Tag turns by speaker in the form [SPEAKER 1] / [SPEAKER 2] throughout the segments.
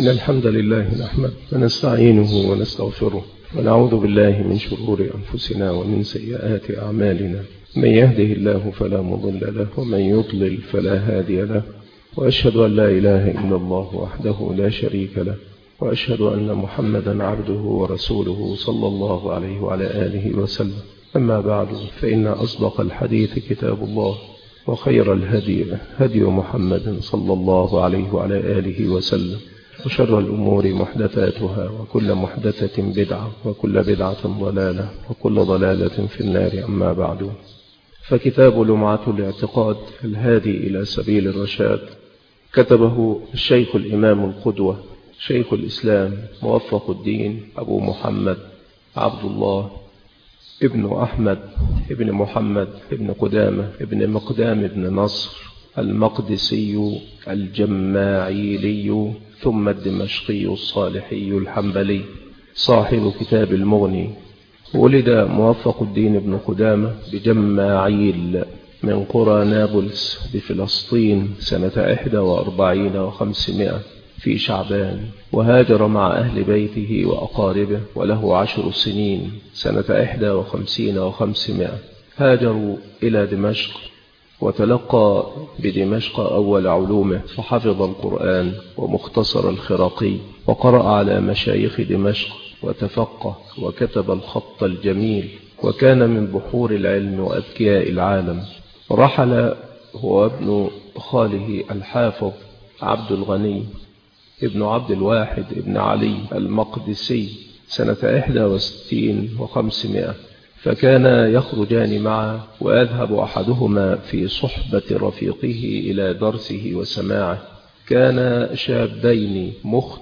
[SPEAKER 1] إن الحمد لله نحمده ونستعينه ونستغفره ونعوذ بالله من شرور أنفسنا ومن سيئات أعمالنا. من يهده الله فلا مضل له ومن يضلل فلا هادي له، وأشهد أن لا إله إلا الله وحده لا شريك له، وأشهد أن محمدا عبده ورسوله صلى الله عليه وعلى آله وسلم. أما بعد، فإن أصدق الحديث كتاب الله، وخير الهدي هدي محمد صلى الله عليه وعلى آله وسلم، وشر الأمور محدثاتها، وكل محدثة بدعة، وكل بدعة ضلالة، وكل ضلالة في النار. أما بعد، فكتاب لمعة الاعتقاد الهادي إلى سبيل الرشاد كتبه الشيخ الإمام القدوة شيخ الإسلام موفق الدين أبو محمد عبد الله ابن أحمد ابن محمد ابن قدامة ابن مقدام ابن نصر المقدسي الجماعيلي ثم الدمشقي الصالحي الحنبلي صاحب كتاب المغني. ولد موفق الدين ابن قدامة بجماعيل من قرى نابلس بفلسطين سنة 41 و500 في شعبان، وهاجر مع أهل بيته وأقاربه وله 10 سنين سنة 51 و500. هاجروا إلى دمشق وتلقى بدمشق أول علومه، فحفظ القرآن ومختصر الخراقي، وقرأ على مشايخ دمشق وتفقه وكتب الخط الجميل، وكان من بحور العلم وأذكياء العالم. رحل هو ابن خاله الحافظ عبد الغني ابن عبد الواحد ابن علي المقدسي سنة 61 و500، فكان يخرجان معه، ويذهب أحدهما في صحبة رفيقه إلى درسه وسماعه. كان شابين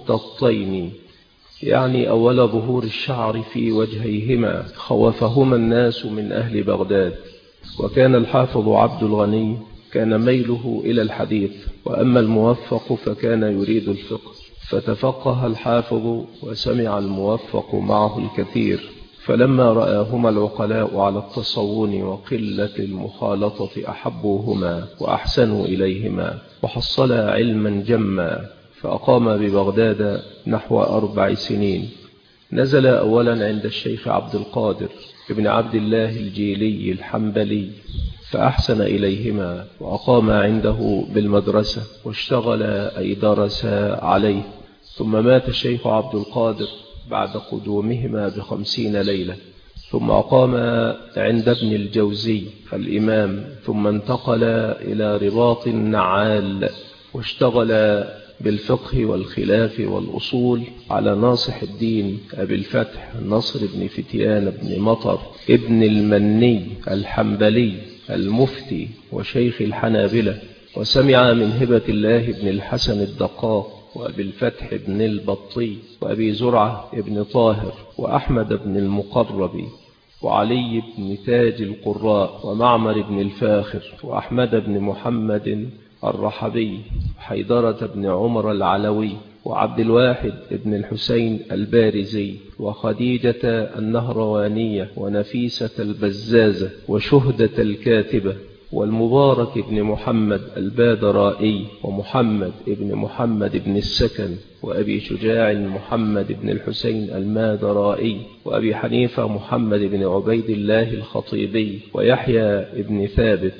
[SPEAKER 1] مختطين، يعني أول ظهور الشعر في وجهيهما، خوفهما الناس من أهل بغداد. وكان الحافظ عبد الغني كان ميله إلى الحديث، وأما الموفق فكان يريد الفقه، فتفقه الحافظ وسمع الموفق معه الكثير. فلما رآهما العقلاء على التصون وقلة المخالطة أحبوهما وأحسنوا إليهما، وحصلا علما جما، فأقام ببغداد نحو 4 سنين. نزل أولا عند الشيخ عبد القادر ابن عبد الله الجيلي الحنبلي، فأحسن إليهما وأقام عنده بالمدرسة، واشتغل أي درس عليه. ثم مات الشيخ عبد القادر بعد قدومهما ب50 ليلة، ثم أقام عند ابن الجوزي الإمام، ثم انتقل إلى رباط النعال، واشتغل بالفقه والخلاف والأصول على ناصح الدين أبي الفتح نصر بن فتيان بن مطر ابن المني الحنبلي المفتي وشيخ الحنابلة. وسمع من هبة الله بن الحسن الدقاق وأبي الفتح بن البطي وأبي زرعة بن طاهر وأحمد بن المقرب وعلي بن تاج القراء ومعمر بن الفاخر وأحمد بن محمد الرحبي وحيدرة بن عمر العلوي وعبد الواحد بن الحسين البارزي وخديجة النهروانية ونفيسة البزازة وشهدة الكاتبة والمبارك بن محمد البادرائي ومحمد بن محمد بن السكن وأبي شجاع محمد بن الحسين المادرائي وأبي حنيفة محمد بن عبيد الله الخطيبي ويحيى بن ثابت.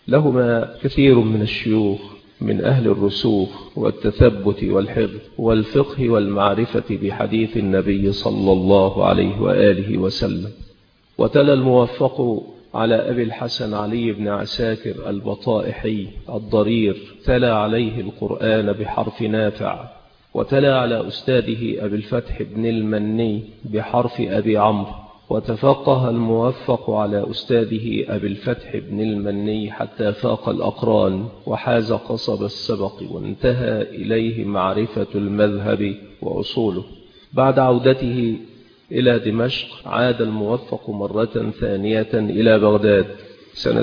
[SPEAKER 1] لهما كثير من الشيوخ من أهل الرسوخ والتثبت والحفظ والفقه والمعرفة بحديث النبي صلى الله عليه وآله وسلم. وتلا الموفق على أبي الحسن علي بن عساكر البطائحي الضرير، تلا عليه القرآن بحرف نافع، وتلا على أستاذه أبي الفتح بن المني بحرف أبي عمرو. وتفقه الموفق على أستاذه أبي الفتح بن المني حتى فاق الأقران وحاز قصب السبق، وانتهى إليه معرفة المذهب وأصوله. بعد عودته إلى دمشق عاد الموفق مرة ثانية إلى بغداد سنة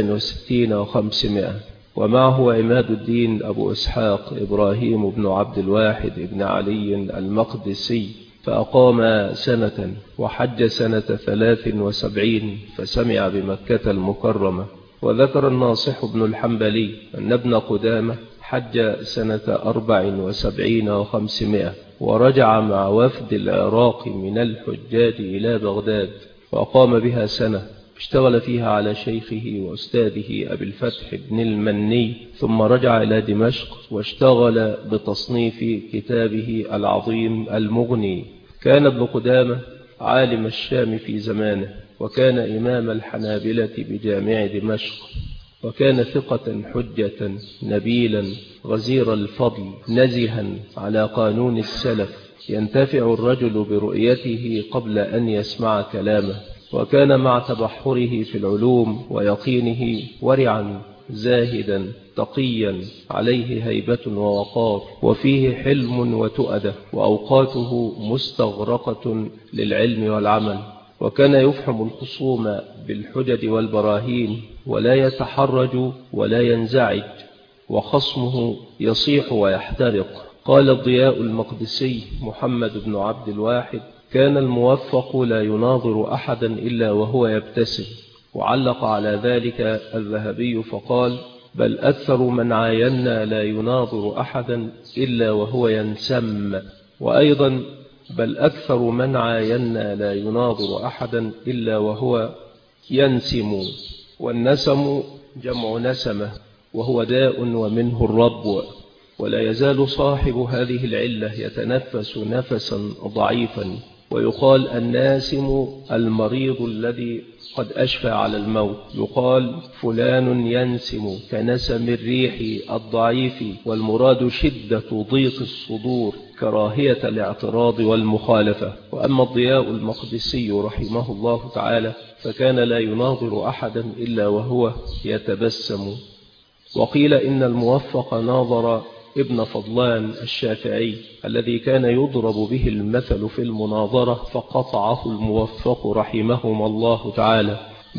[SPEAKER 1] 67 و500، ومعه عماد الدين أبو إسحاق إبراهيم بن عبد الواحد بن علي المقدسي، فأقام سنة وحج سنة 73 فسمع بمكة المكرمة. وذكر الناصح بن الحنبلي أن ابن قدامة حج سنة 74 و500، ورجع مع وفد العراق من الحجاج إلى بغداد، وأقام بها سنة اشتغل فيها على شيخه وأستاذه أبي الفتح بن المني، ثم رجع إلى دمشق واشتغل بتصنيف كتابه العظيم المغني. كان ابن قدامة عالم الشام في زمانه، وكان إمام الحنابلة بجامع دمشق، وكان ثقة حجة نبيلا غزير الفضل نزها على قانون السلف، ينتفع الرجل برؤيته قبل أن يسمع كلامه، وكان مع تبحره في العلوم ويقينه ورعا زاهدا تقيا، عليه هيبة ووقار، وفيه حلم وتؤدة، وأوقاته مستغرقة للعلم والعمل، وكان يفحم الخصوم بالحجج والبراهين، ولا يتحرج ولا ينزعج، وخصمه يصيح ويحترق. قال الضياء المقدسي محمد بن عبد الواحد: كان الموفق لا يناظر أحدا إلا وهو يبتسم. وعلق على ذلك الذهبي فقال: بل أكثر من عاينا لا يناظر أحدا إلا وهو ينسم. وأيضا: بل أكثر من عاينا لا يناظر أحدا إلا وهو ينسم. والنسم جمع نسمة، وهو داء ومنه الربو. ولا يزال صاحب هذه العلة يتنفس نفسا ضعيفا، ويقال الناسم المريض الذي قد أشفى على الموت. يقال فلان ينسم كنسم الريح الضعيف، والمراد شدة ضيق الصدور كراهية الاعتراض والمخالفة. وأما الضياء المقدسي رحمه الله تعالى فكان لا يناظر أحدا إلا وهو يتبسم. وقيل إن الموفق ناظر ابن فضلان الشافعي الذي كان يضرب به المثل في المناظرة، فقطعه الموفق رحمهما الله تعالى.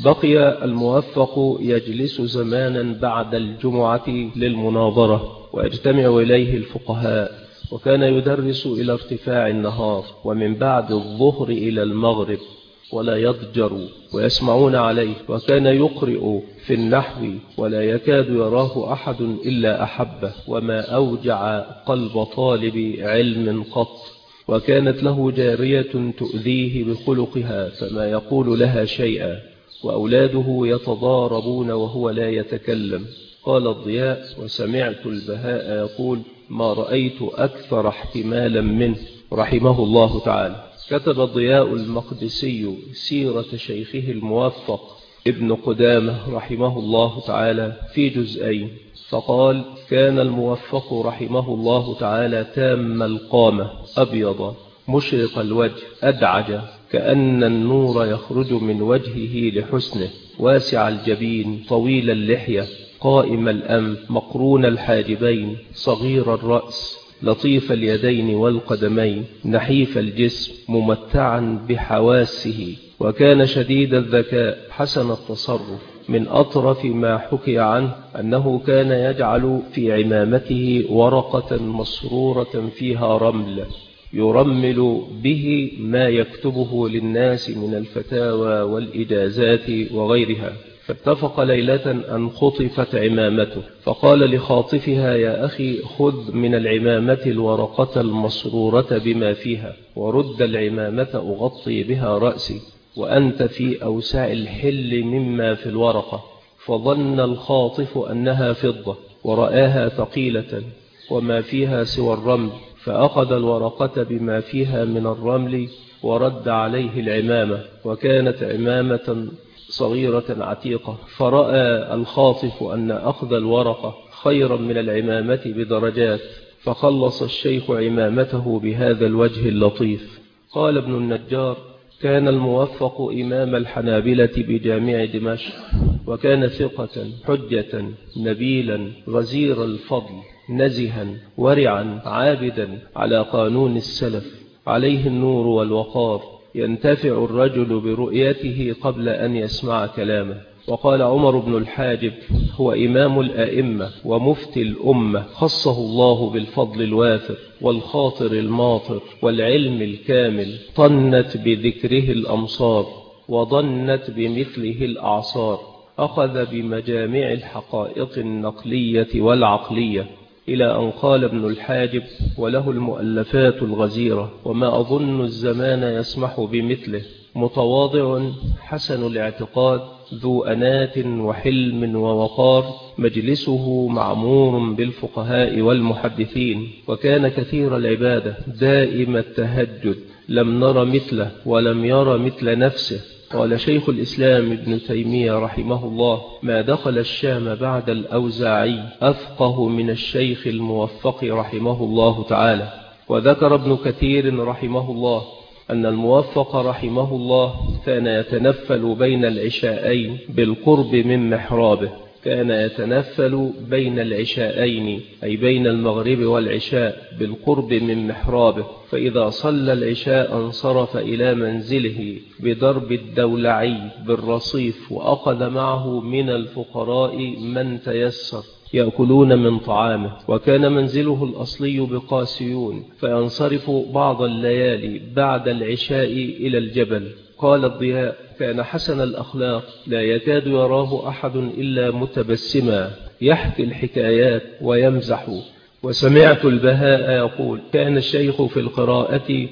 [SPEAKER 1] بقي الموفق يجلس زمانا بعد الجمعة للمناظرة، ويجتمع إليه الفقهاء، وكان يدرس إلى ارتفاع النهار، ومن بعد الظهر إلى المغرب، ولا يضجر، ويسمعون عليه. وكان يقرئ في النحو ولا يكاد يراه أحد إلا أحبه، وما أوجع قلب طالب علم قط. وكانت له جارية تؤذيه بخلقها فما يقول لها شيئا، وأولاده يتضاربون وهو لا يتكلم. قال الضياء: وسمعت البهاء يقول: ما رأيت أكثر احتمالا منه رحمه الله تعالى. كتب الضياء المقدسي سيرة شيخه الموفق ابن قدامة رحمه الله تعالى في جزئين، فقال: كان الموفق رحمه الله تعالى تام القامة، أبيض مشرق الوجه، أدعج كأن النور يخرج من وجهه لحسنه، واسع الجبين، طويل اللحية، قائم الأنف، مقرون الحاجبين، صغير الرأس، لطيف اليدين والقدمين، نحيف الجسم، ممتعا بحواسه. وكان شديد الذكاء، حسن التصرف. من أطرف ما حكي عنه أنه كان يجعل في عمامته ورقة مسرورة فيها رمل، يرمل به ما يكتبه للناس من الفتاوى والإجازات وغيرها. فاتفق ليلة أن خطفت عمامته، فقال لخاطفها: يا أخي، خذ من العمامة الورقة المسرورة بما فيها، ورد العمامة أغطي بها رأسي، وأنت في أوسع الحل مما في الورقة. فظن الخاطف أنها فضة، ورآها ثقيلة وما فيها سوى الرمل، فأخذ الورقة بما فيها من الرمل ورد عليه العمامة، وكانت عمامة صغيرة عتيقة. فرأى الخاطف أن أخذ الورقة خيرا من العمامة بدرجات، فخلص الشيخ عمامته بهذا الوجه اللطيف. قال ابن النجار: كان الموفق إمام الحنابلة بجامع دمشق، وكان ثقة حجة نبيلا غزير الفضل نزها ورعا عابدا على قانون السلف، عليه النور والوقار، ينتفع الرجل برؤيته قبل أن يسمع كلامه. وقال عمر بن الحاجب: هو إمام الأئمة ومفتي الأمة، خصه الله بالفضل الوافر والخاطر الماطر والعلم الكامل، طنت بذكره الأمصار وضنت بمثله الأعصار، أخذ بمجامع الحقائق النقلية والعقلية، إلى أن قال ابن الحاجب وله المؤلفات الغزيرة وما أظن الزمان يسمح بمثله، متواضع حسن الاعتقاد ذو أنات وحلم ووقار، مجلسه معمور بالفقهاء والمحدثين، وكان كثير العبادة دائم التهجد، لم نر مثله ولم ير مثل نفسه. قال شيخ الإسلام ابن تيمية رحمه الله: ما دخل الشام بعد الأوزاعي أفقه من الشيخ الموفق رحمه الله تعالى. وذكر ابن كثير رحمه الله أن الموفق رحمه الله كان يتنفل بين العشاءين بالقرب من محرابه، كان يتنفل بين العشاءين أي بين المغرب والعشاء بالقرب من محرابه، فإذا صلى العشاء انصرف إلى منزله بدرب الدولعي بالرصيف، وأخذ معه من الفقراء من تيسر يأكلون من طعامه، وكان منزله الأصلي بقاسيون، فينصرف بعض الليالي بعد العشاء إلى الجبل. قال الضياء: كان حسن الأخلاق لا يكاد يراه أحد إلا متبسما، يحكي الحكايات ويمزح. وسمعت البهاء يقول: كان الشيخ في القراءة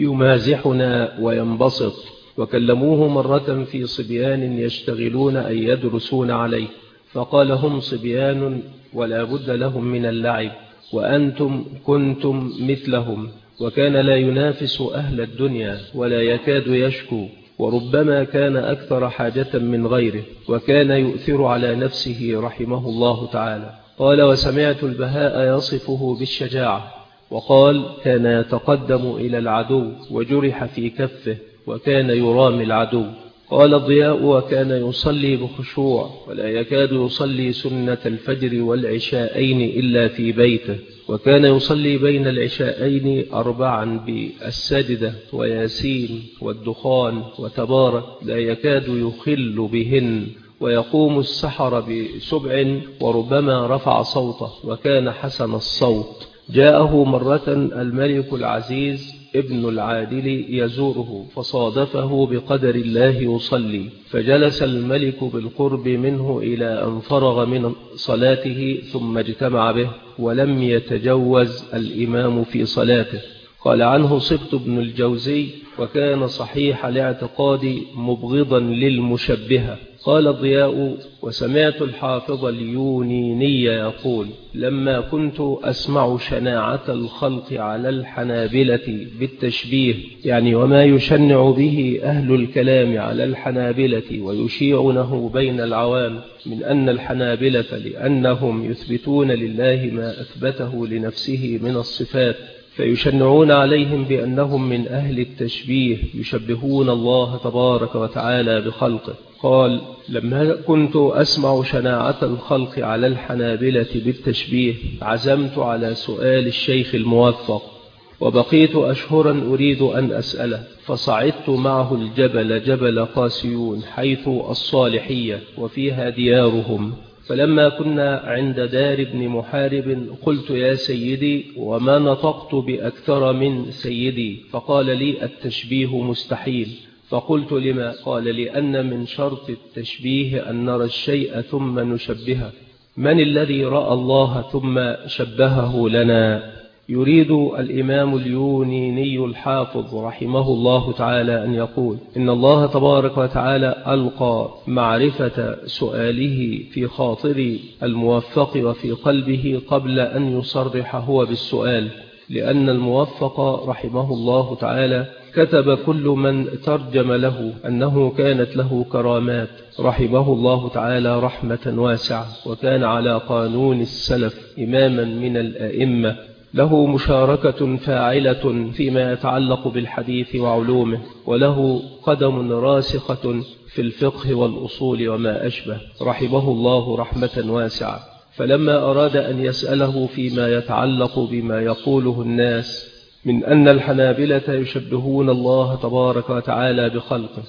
[SPEAKER 1] يمازحنا وينبسط. وكلموه مرة في صبيان يشتغلون أن يدرسون عليه، فقال: هم صبيان ولا بد لهم من اللعب، وأنتم كنتم مثلهم. وكان لا ينافس أهل الدنيا ولا يكاد يشكو، وربما كان أكثر حاجة من غيره، وكان يؤثر على نفسه رحمه الله تعالى. قال: وسمعت البهاء يصفه بالشجاعة، وقال: كان يتقدم إلى العدو وجرح في كفه، وكان يرامي العدو. قال الضياء: وكان يصلي بخشوع، ولا يكاد يصلي سنة الفجر والعشاءين إلا في بيته، وكان يصلي بين العشاءين 4 بالسجدة وياسين والدخان وتبارك، لا يكاد يخل بهن، ويقوم السحر ب7، وربما رفع صوته، وكان حسن الصوت. جاءه مرة الملك العزيز ابن العادل يزوره، فصادفه بقدر الله يصلي، فجلس الملك بالقرب منه إلى أن فرغ من صلاته، ثم اجتمع به، ولم يتجوز الإمام في صلاته. قال عنه صبت بن الجوزي: وكان صحيح الاعتقاد مبغضا للمشبهة. قال الضياء: وسمعت الحافظ اليونيني يقول: لما كنت أسمع شناعة الخلق على الحنابلة بالتشبيه، يعني وما يشنع به أهل الكلام على الحنابلة ويشيعونه بين العوام من أن الحنابلة لأنهم يثبتون لله ما أثبته لنفسه من الصفات، فيشنعون عليهم بأنهم من أهل التشبيه يشبهون الله تبارك وتعالى بخلقه. قال: لما كنت أسمع شناعة الخلق على الحنابلة بالتشبيه عزمت على سؤال الشيخ الموفق، وبقيت أشهرا أريد أن أسأله، فصعدت معه الجبل جبل قاسيون حيث الصالحية وفيها ديارهم. فلما كنا عند دار ابن محارب قلت: يا سيدي، وما نطقت بأكثر من سيدي؟ فقال لي: التشبيه مستحيل. فقلت: لما؟ قال: لأن من شرط التشبيه أن نرى الشيء ثم نشبهه. من الذي رأى الله ثم شبهه لنا؟ يريد الإمام اليونيني الحافظ رحمه الله تعالى أن يقول: إن الله تبارك وتعالى ألقى معرفة سؤاله في خاطر الموفق وفي قلبه قبل أن يصرح هو بالسؤال، لأن الموفق رحمه الله تعالى كتب كل من ترجم له أنه كانت له كرامات رحمه الله تعالى رحمة واسعة، وكان على قانون السلف إماما من الأئمة، له مشاركة فاعلة فيما يتعلق بالحديث وعلومه، وله قدم راسخة في الفقه والأصول وما أشبه، رحمه الله رحمة واسعة. فلما أراد أن يسأله فيما يتعلق بما يقوله الناس من أن الحنابلة يشبهون الله تبارك وتعالى بخلقه،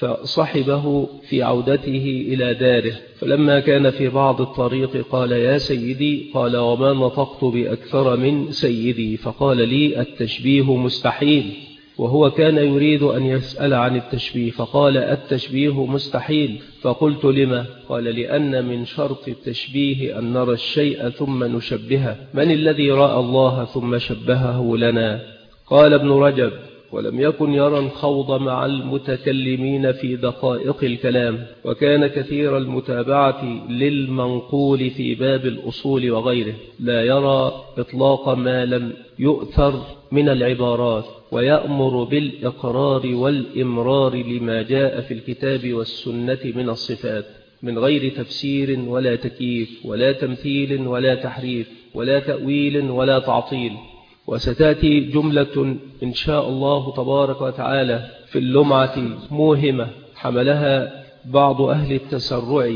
[SPEAKER 1] فصحبه في عودته إلى داره، فلما كان في بعض الطريق قال: يا سيدي. قال: وما نطقت بأكثر من سيدي؟ فقال لي: التشبيه مستحيل. وهو كان يريد أن يسأل عن التشبيه، فقال: التشبيه مستحيل. فقلت: لما؟ قال: لأن من شرط التشبيه أن نرى الشيء ثم نشبهه. من الذي رأى الله ثم شبهه لنا؟ قال ابن رجب: ولم يكن يرى الخوض مع المتكلمين في دقائق الكلام، وكان كثير المتابعة للمنقول في باب الأصول وغيره، لا يرى إطلاق ما لم يؤثر من العبارات، ويأمر بالإقرار والإمرار لما جاء في الكتاب والسنة من الصفات، من غير تفسير ولا تكييف ولا تمثيل ولا تحريف ولا تأويل ولا تعطيل. وستأتي جملة إن شاء الله تبارك وتعالى في اللمعة موهمة حملها بعض أهل التسرع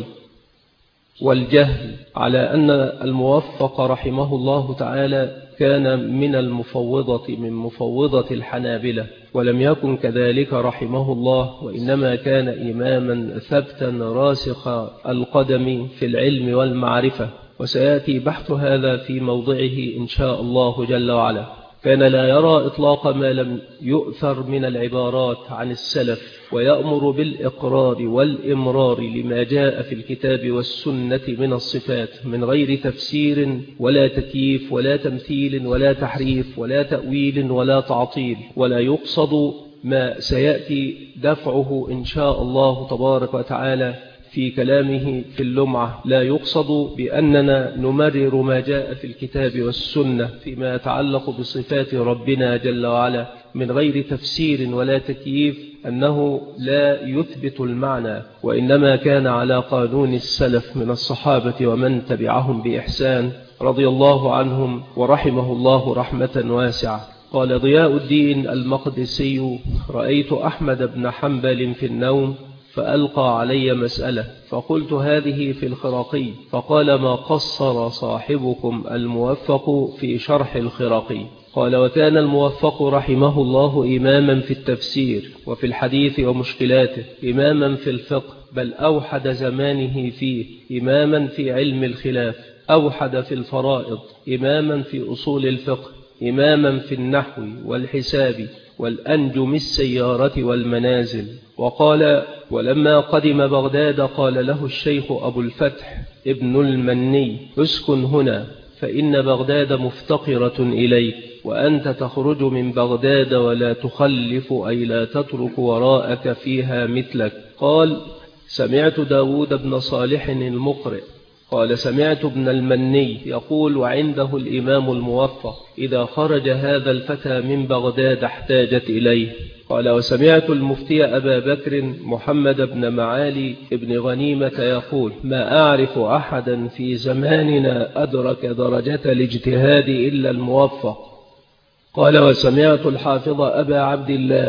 [SPEAKER 1] والجهل على أن الموفق رحمه الله تعالى كان من مفوضة الحنابلة، ولم يكن كذلك رحمه الله، وإنما كان إماما ثبتا راسخ القدم في العلم والمعرفة. وسيأتي بحث هذا في موضعه إن شاء الله جل وعلا. كان لا يرى إطلاق ما لم يؤثر من العبارات عن السلف، ويأمر بالإقرار والإمرار لما جاء في الكتاب والسنة من الصفات، من غير تفسير ولا تكييف ولا تمثيل ولا تحريف ولا تأويل ولا تعطيل. ولا يقصد ما سيأتي دفعه إن شاء الله تبارك وتعالى في كلامه في اللمعة، لا يقصد بأننا نمرر ما جاء في الكتاب والسنة فيما يتعلق بصفات ربنا جل وعلا من غير تفسير ولا تكييف أنه لا يثبت المعنى، وإنما كان على قانون السلف من الصحابة ومن تبعهم بإحسان رضي الله عنهم ورحمه الله رحمة واسعة. قال ضياء الدين المقدسي: رأيت أحمد بن حنبل في النوم فألقى علي مسألة، فقلت: هذه في الخراقي. فقال: ما قصر صاحبكم الموفق في شرح الخراقي. قال: وكان الموفق رحمه الله إماما في التفسير وفي الحديث ومشكلاته، إماما في الفقه، بل أوحد زمانه فيه، إماما في علم الخلاف، أوحد في الفرائض، إماما في أصول الفقه، إماما في النحو والحساب والأنجم السيارة والمنازل. وقال: ولما قدم بغداد قال له الشيخ أبو الفتح ابن المني: اسكن هنا فإن بغداد مفتقرة إليك، وأنت تخرج من بغداد ولا تخلف، أي لا تترك وراءك فيها مثلك. قال: سمعت داود بن صالح المقرئ قال: سمعت ابن المني يقول وعنده الإمام الموفق: إذا خرج هذا الفتى من بغداد احتاجت إليه. قال: وسمعت المفتي أبا بكر محمد بن معالي ابن غنيمة يقول: ما أعرف أحدا في زماننا أدرك درجة الاجتهاد إلا الموفق. قال: وسمعت الحافظ أبا عبد الله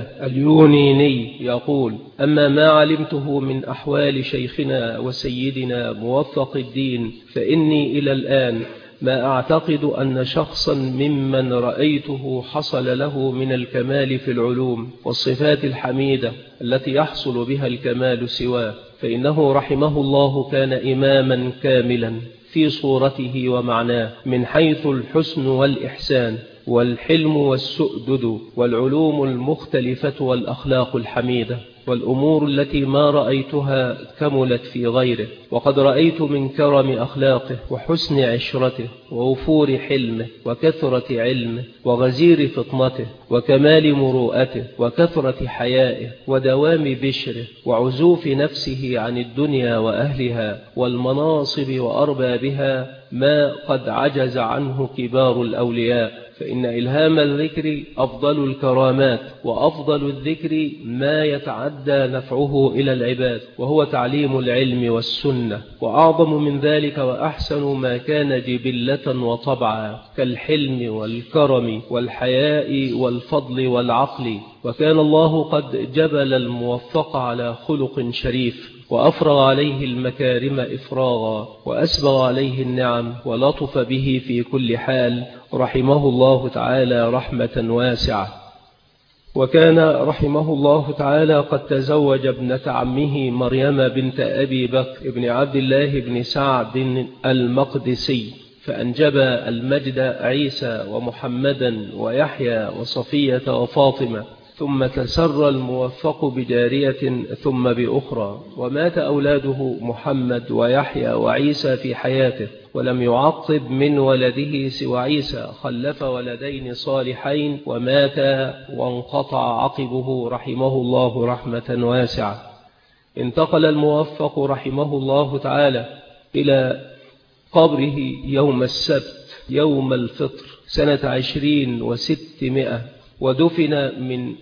[SPEAKER 1] اليونيني يقول: أما ما علمته من أحوال شيخنا وسيدنا موفق الدين فإني إلى الآن ما أعتقد أن شخصا ممن رأيته حصل له من الكمال في العلوم والصفات الحميدة التي يحصل بها الكمال سواه، فإنه رحمه الله كان إماما كاملا في صورته ومعناه، من حيث الحسن والإحسان والحلم والسؤدد والعلوم المختلفة والأخلاق الحميدة والأمور التي ما رأيتها كملت في غيره. وقد رأيت من كرم أخلاقه وحسن عشرته ووفور حلمه وكثرة علمه وغزير فطنته وكمال مروءته وكثرة حيائه ودوام بشره وعزوف نفسه عن الدنيا وأهلها والمناصب وأربابها ما قد عجز عنه كبار الأولياء. فإن إلهام الذكر أفضل الكرامات، وأفضل الذكر ما يتعدى نفعه إلى العباد، وهو تعليم العلم والسنة. وأعظم من ذلك وأحسن ما كان جبلة وطبعا كالحلم والكرم والحياء والفضل والعقل. وكان الله قد جبل الموفق على خلق شريف، وأفرغ عليه المكارم إفراغا، وأسبغ عليه النعم، ولطف به في كل حال، رحمه الله تعالى رحمة واسعة. وكان رحمه الله تعالى قد تزوج ابنة عمه مريم بنت أبي بكر بن عبد الله بن سعد المقدسي، فأنجب المجد عيسى ومحمدا ويحيى وصفية وفاطمة، ثم تسر الموفق بجارية ثم بأخرى، ومات أولاده محمد ويحيى وعيسى في حياته، ولم يعقب من ولده سوى عيسى، خلف ولدين صالحين ومات وانقطع عقبه رحمه الله رحمة واسعة. انتقل الموفق رحمه الله تعالى إلى قبره يوم السبت يوم الفطر سنة 20 و600، ودفن من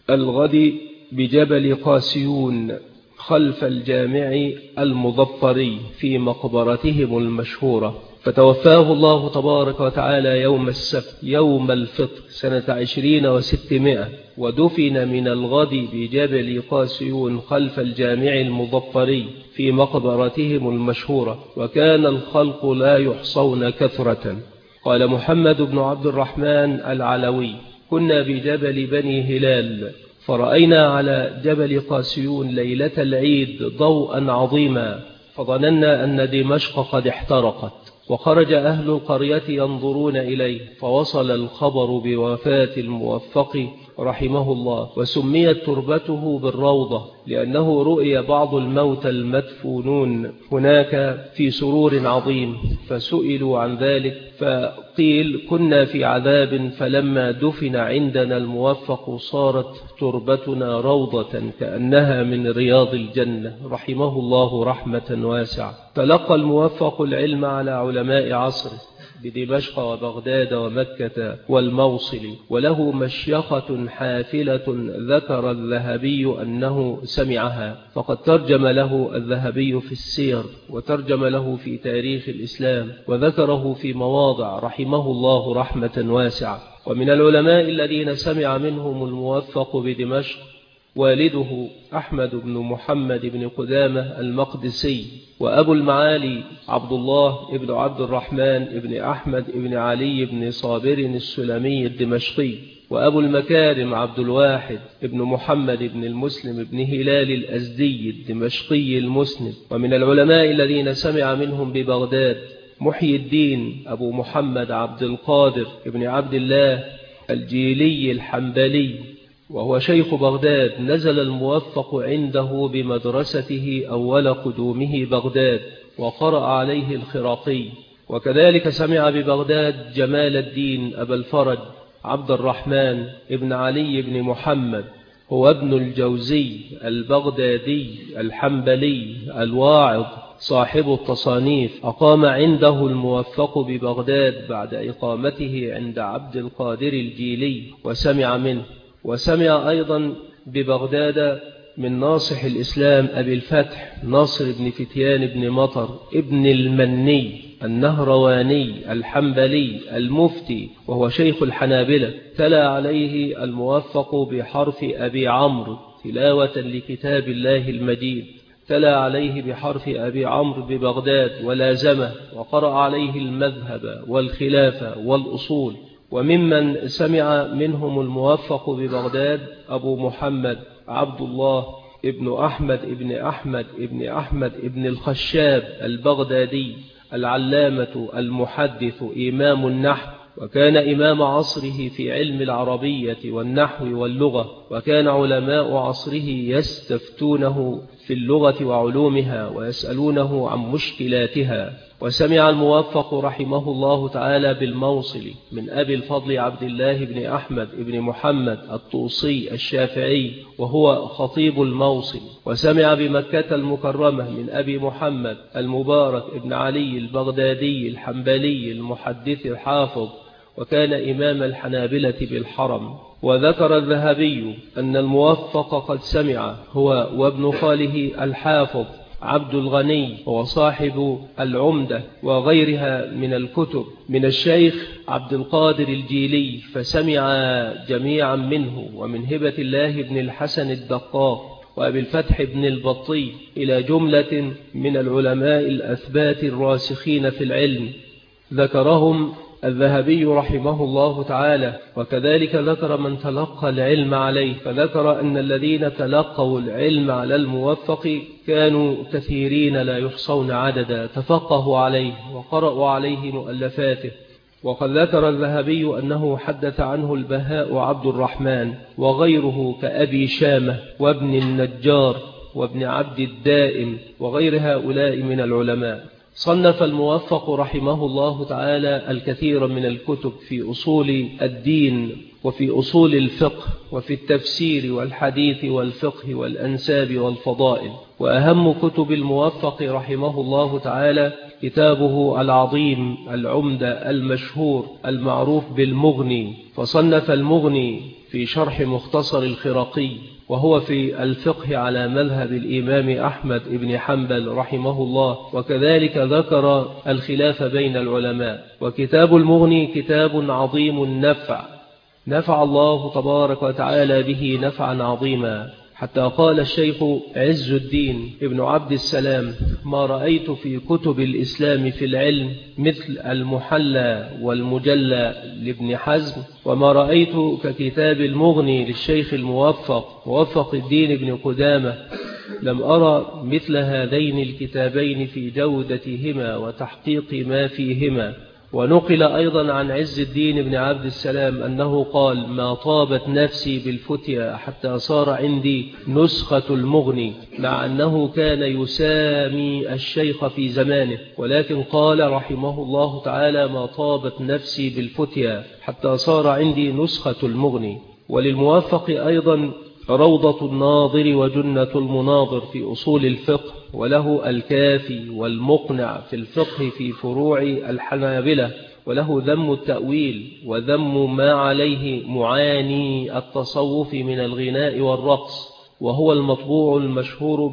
[SPEAKER 1] الغد بجبل قاسيون خلف الجامع المظفري في مقبرتهم المشهورة. فتوفاه الله تبارك وتعالى يوم السبت يوم الفطر سنة 20 و600، ودفن من الغد بجبل قاسيون خلف الجامع المظفري في مقبرتهم المشهورة، وكان الخلق لا يحصون كثرة. قال محمد بن عبد الرحمن العلوي: كنا بجبل بني هلال، فرأينا على جبل قاسيون ليلة العيد ضوءا عظيما، فظننا أن دمشق قد احترقت، وخرج أهل القرية ينظرون إليه، فوصل الخبر بوفاة الموفق رحمه الله، وسميت تربته بالروضة لأنه رؤي بعض الموتى المدفونون هناك في سرور عظيم، فسئلوا عن ذلك فقيل: كنا في عذاب، فلما دفن عندنا الموفق صارت تربتنا روضة كأنها من رياض الجنة، رحمه الله رحمة واسعة. تلقى الموفق العلم على علماء عصره بدمشق وبغداد ومكة والموصل، وله مشيخة حافلة ذكر الذهبي أنه سمعها، فقد ترجم له الذهبي في السير، وترجم له في تاريخ الإسلام، وذكره في مواضع، رحمه الله رحمة واسعة. ومن العلماء الذين سمع منهم الموفق بدمشق والده أحمد بن محمد بن قدامة المقدسي، وأبو المعالي عبد الله بن عبد الرحمن بن أحمد بن علي بن صابر السلمي الدمشقي، وأبو المكارم عبد الواحد بن محمد بن المسلم بن هلال الأزدي الدمشقي المسند. ومن العلماء الذين سمع منهم ببغداد محي الدين أبو محمد عبد القادر بن عبد الله الجيلي الحنبلي، وهو شيخ بغداد، نزل الموفق عنده بمدرسته أول قدومه بغداد، وقرأ عليه الخراقي. وكذلك سمع ببغداد جمال الدين أبا الفرج عبد الرحمن ابن علي بن محمد، هو ابن الجوزي البغدادي الحنبلي الواعظ صاحب التصانيف، أقام عنده الموفق ببغداد بعد إقامته عند عبد القادر الجيلي وسمع منه. وسمع أيضا ببغداد من ناصح الإسلام أبي الفتح ناصر بن فتيان بن مطر ابن المني النهرواني الحنبلي المفتي، وهو شيخ الحنابلة. تلا عليه الموفق بحرف أبي عمرو تلاوة لكتاب الله المجيد، تلا عليه بحرف أبي عمرو ببغداد ولازمه، وقرأ عليه المذهب والخلافة والأصول. وممن سمع منهم الموفق ببغداد أبو محمد عبد الله ابن أحمد ابن الخشاب البغدادي العلامة المحدث إمام النحو، وكان إمام عصره في علم العربية والنحو واللغة، وكان علماء عصره يستفتونه في اللغة وعلومها ويسألونه عن مشكلاتها. وسمع الموفق رحمه الله تعالى بالموصل من أبي الفضل عبد الله بن أحمد بن محمد الطوسي الشافعي، وهو خطيب الموصل. وسمع بمكة المكرمة من أبي محمد المبارك بن علي البغدادي الحنبلي المحدث الحافظ، وكان إمام الحنابلة بالحرم. وذكر الذهبي أن الموفق قد سمع هو وابن خاله الحافظ عبد الغني وصاحب العمدة وغيرها من الكتب من الشيخ عبد القادر الجيلي، فسمع جميعا منه، ومن هبة الله بن الحسن الدقاق وأبي الفتح بن البطي، إلى جملة من العلماء الأثبات الراسخين في العلم ذكرهم الذهبي رحمه الله تعالى. وكذلك ذكر من تلقى العلم عليه، فذكر أن الذين تلقوا العلم على الموفق كانوا كثيرين لا يحصون عددا، تفقهوا عليه وقرأوا عليه مؤلفاته، وقد ذكر الذهبي أنه حدث عنه البهاء عبد الرحمن وغيره كأبي شامة وابن النجار وابن عبد الدائم وغير هؤلاء من العلماء. صنف الموفق رحمه الله تعالى الكثير من الكتب في أصول الدين وفي أصول الفقه وفي التفسير والحديث والفقه والأنساب والفضائل. وأهم كتب الموفق رحمه الله تعالى كتابه العظيم العمدة المشهور المعروف بالمغني، فصنف المغني في شرح مختصر الخرقي، وهو في الفقه على مذهب الإمام أحمد بن حنبل رحمه الله، وكذلك ذكر الخلاف بين العلماء. وكتاب المغني كتاب عظيم النفع، نفع الله تبارك وتعالى به نفعا عظيما، حتى قال الشيخ عز الدين ابن عبد السلام: ما رأيت في كتب الإسلام في العلم مثل المحلى والمجلى لابن حزم، وما رأيت ككتاب المغني للشيخ الموفق موفق الدين بن قدامة. لم أرى مثل هذين الكتابين في جودتهما وتحقيق ما فيهما. ونقل أيضا عن عز الدين بن عبد السلام أنه قال: ما طابت نفسي بالفتيا حتى صار عندي نسخة المغني، مع أنه كان يسامي الشيخ في زمانه، ولكن قال رحمه الله تعالى: ما طابت نفسي بالفتيا حتى صار عندي نسخة المغني. وللموفق أيضا روضة الناظر وجنة المناظر في أصول الفقه، وله الكافي والمقنع في الفقه في فروع الحنابلة، وله ذم التأويل وذم ما عليه معاني التصوف من الغناء والرقص، وهو المطبوع المشهور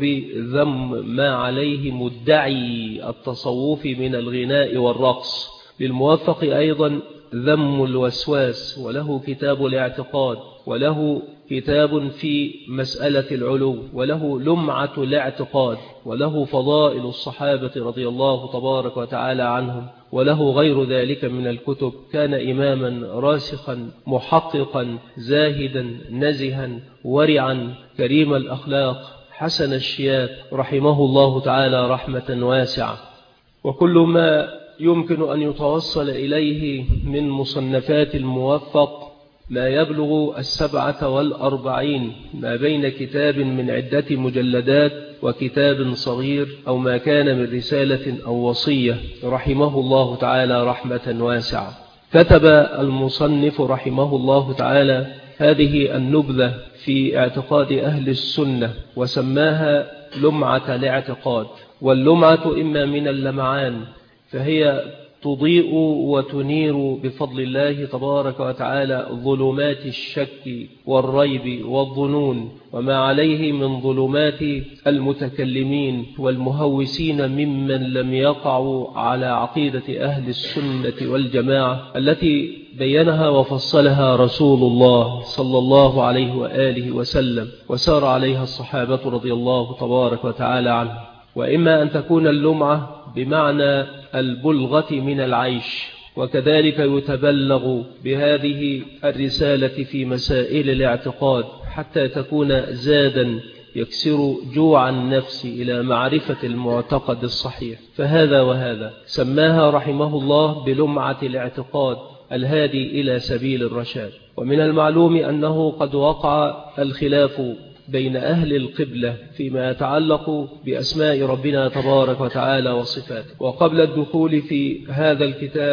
[SPEAKER 1] بذم ما عليه مدعي التصوف من الغناء والرقص. للموفق أيضا ذم الوسواس، وله كتاب الاعتقاد، وله كتاب في مسألة العلو، وله لمعة الاعتقاد، وله فضائل الصحابة رضي الله تبارك وتعالى عنهم، وله غير ذلك من الكتب. كان إماما راسخا محققا زاهدا نزها ورعا كريم الأخلاق حسن الشياك رحمه الله تعالى رحمة واسعة. وكل ما يمكن أن يتوصل إليه من مصنفات الموفق ما يبلغ 47 ما بين كتاب من عدة مجلدات وكتاب صغير، أو ما كان من رسالة أو وصية، رحمه الله تعالى رحمة واسعة. كتب المصنف رحمه الله تعالى هذه النبذة في اعتقاد أهل السنة، وسماها لمعة الاعتقاد. واللمعة إما من اللمعان، فهي تضيء وتنير بفضل الله تبارك وتعالى ظلمات الشك والريب والظنون، وما عليه من ظلمات المتكلمين والمهوسين ممن لم يقعوا على عقيدة أهل السنة والجماعة التي بينها وفصلها رسول الله صلى الله عليه وآله وسلم، وسار عليها الصحابة رضي الله تبارك وتعالى عنهم. وإما أن تكون اللمعة بمعنى البلغة من العيش، وكذلك يتبلغ بهذه الرسالة في مسائل الاعتقاد حتى تكون زادا يكسر جوع النفس إلى معرفة المعتقد الصحيح. فهذا وهذا سماها رحمه الله بلمعة الاعتقاد الهادي إلى سبيل الرشاد. ومن المعلوم أنه قد وقع الخلاف بين أهل القبلة فيما يتعلق بأسماء ربنا تبارك وتعالى وصفاته. وقبل الدخول في هذا الكتاب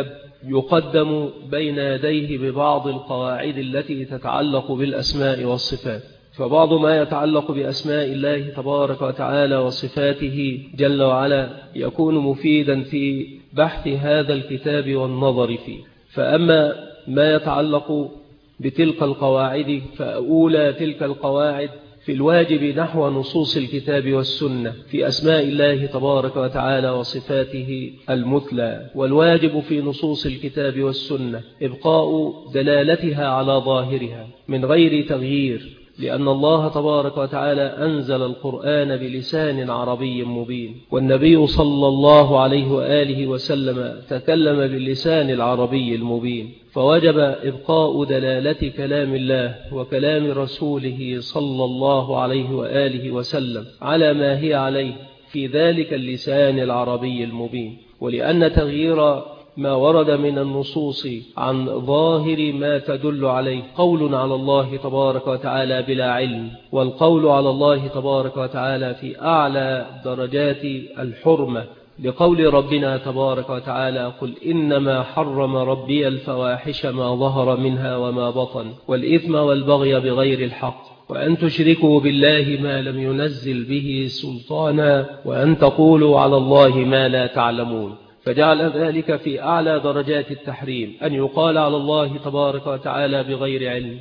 [SPEAKER 1] يقدم بين يديه ببعض القواعد التي تتعلق بالأسماء والصفات. فبعض ما يتعلق بأسماء الله تبارك وتعالى وصفاته جل وعلا يكون مفيدا في بحث هذا الكتاب والنظر فيه. فأما ما يتعلق بتلك القواعد فأولى تلك القواعد في الواجب نحو نصوص الكتاب والسنة في أسماء الله تبارك وتعالى وصفاته المثلى. والواجب في نصوص الكتاب والسنة إبقاء دلالتها على ظاهرها من غير تغيير، لأن الله تبارك وتعالى أنزل القرآن بلسان عربي مبين، والنبي صلى الله عليه وآله وسلم تكلم باللسان العربي المبين، فوجب إبقاء دلالة كلام الله وكلام رسوله صلى الله عليه وآله وسلم على ما هي عليه في ذلك اللسان العربي المبين. ولأن تغيير ما ورد من النصوص عن ظاهر ما تدل عليه. قول على الله تبارك وتعالى بلا علم، والقول على الله تبارك وتعالى في أعلى درجات الحرمة لقول ربنا تبارك وتعالى: قل إنما حرم ربي الفواحش ما ظهر منها وما بطن والإثم والبغي بغير الحق وأن تشركوا بالله ما لم ينزل به سلطانا وأن تقولوا على الله ما لا تعلمون. فجعل ذلك في أعلى درجات التحريم، أن يقال على الله تبارك وتعالى بغير علم،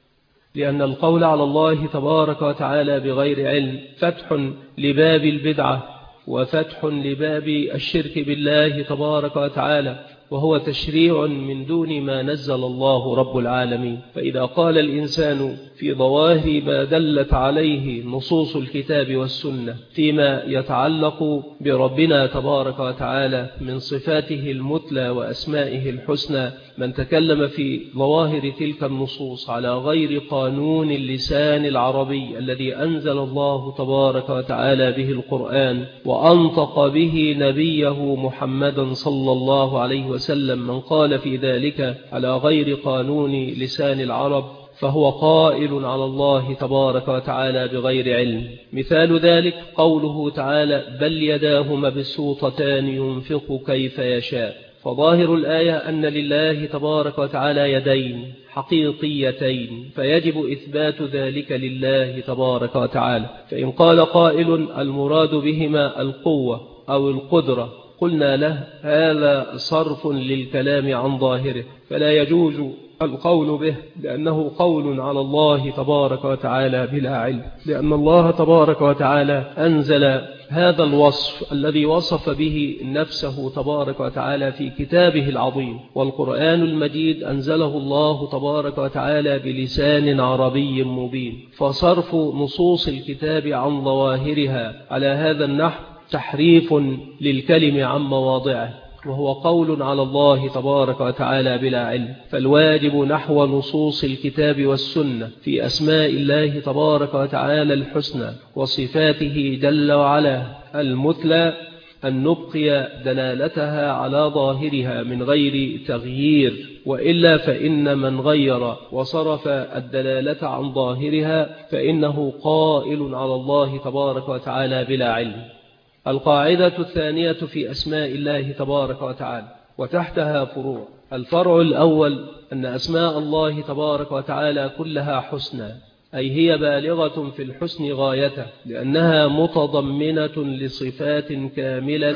[SPEAKER 1] لأن القول على الله تبارك وتعالى بغير علم فتح لباب البدعة وفتح لباب الشرك بالله تبارك وتعالى، وهو تشريع من دون ما نزل الله رب العالمين. فإذا قال الإنسان في ظواهر ما دلت عليه نصوص الكتاب والسنة فيما يتعلق بربنا تبارك وتعالى من صفاته المثلى وأسمائه الحسنى، من تكلم في ظواهر تلك النصوص على غير قانون اللسان العربي الذي أنزل الله تبارك وتعالى به القرآن وأنطق به نبيه محمدا صلى الله عليه وسلم، من قال في ذلك على غير قانون لسان العرب فهو قائل على الله تبارك وتعالى بغير علم. مثال ذلك قوله تعالى: بل يداه مبسوطتان ينفق كيف يشاء. فظاهر الآية أن لله تبارك وتعالى يدين حقيقيتين، فيجب إثبات ذلك لله تبارك وتعالى. فإن قال قائل المراد بهما القوة أو القدرة، قلنا له: هذا صرف للكلام عن ظاهره، فلا يجوز القول به، لأنه قول على الله تبارك وتعالى بلا علم، لأن الله تبارك وتعالى أنزل هذا الوصف الذي وصف به نفسه تبارك وتعالى في كتابه العظيم، والقرآن المجيد أنزله الله تبارك وتعالى بلسان عربي مبين. فصرف نصوص الكتاب عن ظواهرها على هذا النحو تحريف للكلم عن مواضعه، وهو قول على الله تبارك وتعالى بلا علم. فالواجب نحو نصوص الكتاب والسنة في أسماء الله تبارك وتعالى الحسنى وصفاته جل وعلا المثلى أن نبقي دلالتها على ظاهرها من غير تغيير، وإلا فإن من غير وصرف الدلالة عن ظاهرها فإنه قائل على الله تبارك وتعالى بلا علم. القاعدة الثانية في أسماء الله تبارك وتعالى وتحتها فروع. الفرع الأول أن أسماء الله تبارك وتعالى كلها حسنى، أي هي بالغة في الحسن غايته، لأنها متضمنة لصفات كاملة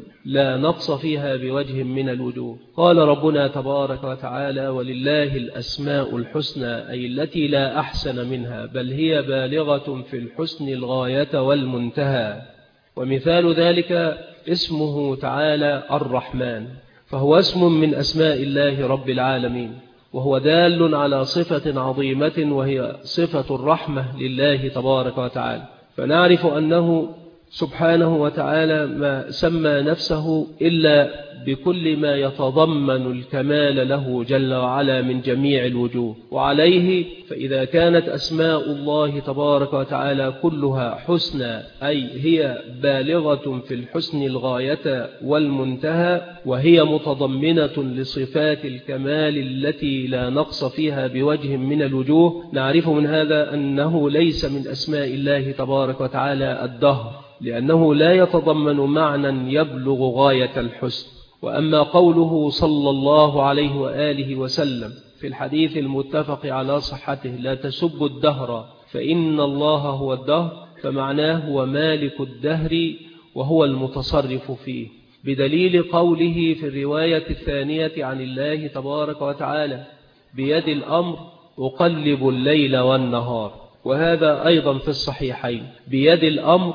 [SPEAKER 1] لا نقص فيها بوجه من الوجوه. قال ربنا تبارك وتعالى: ولله الأسماء الحسنى، أي التي لا أحسن منها، بل هي بالغة في الحسن الغاية والمنتهى. ومثال ذلك اسمه تعالى الرحمن، فهو اسم من أسماء الله رب العالمين، وهو دال على صفة عظيمة وهي صفة الرحمة لله تبارك وتعالى. فنعرف أنه سبحانه وتعالى ما سمى نفسه إلا بكل ما يتضمن الكمال له جل وعلا من جميع الوجوه. وعليه فإذا كانت أسماء الله تبارك وتعالى كلها حسنى، أي هي بالغة في الحسن الغاية والمنتهى، وهي متضمنة لصفات الكمال التي لا نقص فيها بوجه من الوجوه، نعرف من هذا أنه ليس من أسماء الله تبارك وتعالى الدهر، لأنه لا يتضمن معنى يبلغ غاية الحسن. وأما قوله صلى الله عليه وآله وسلم في الحديث المتفق على صحته: لا تسبوا الدهر فإن الله هو الدهر، فمعناه هو مالك الدهر وهو المتصرف فيه، بدليل قوله في الرواية الثانية عن الله تبارك وتعالى: بيد الأمر أقلب الليل والنهار، وهذا أيضا في الصحيحين: بيد الأمر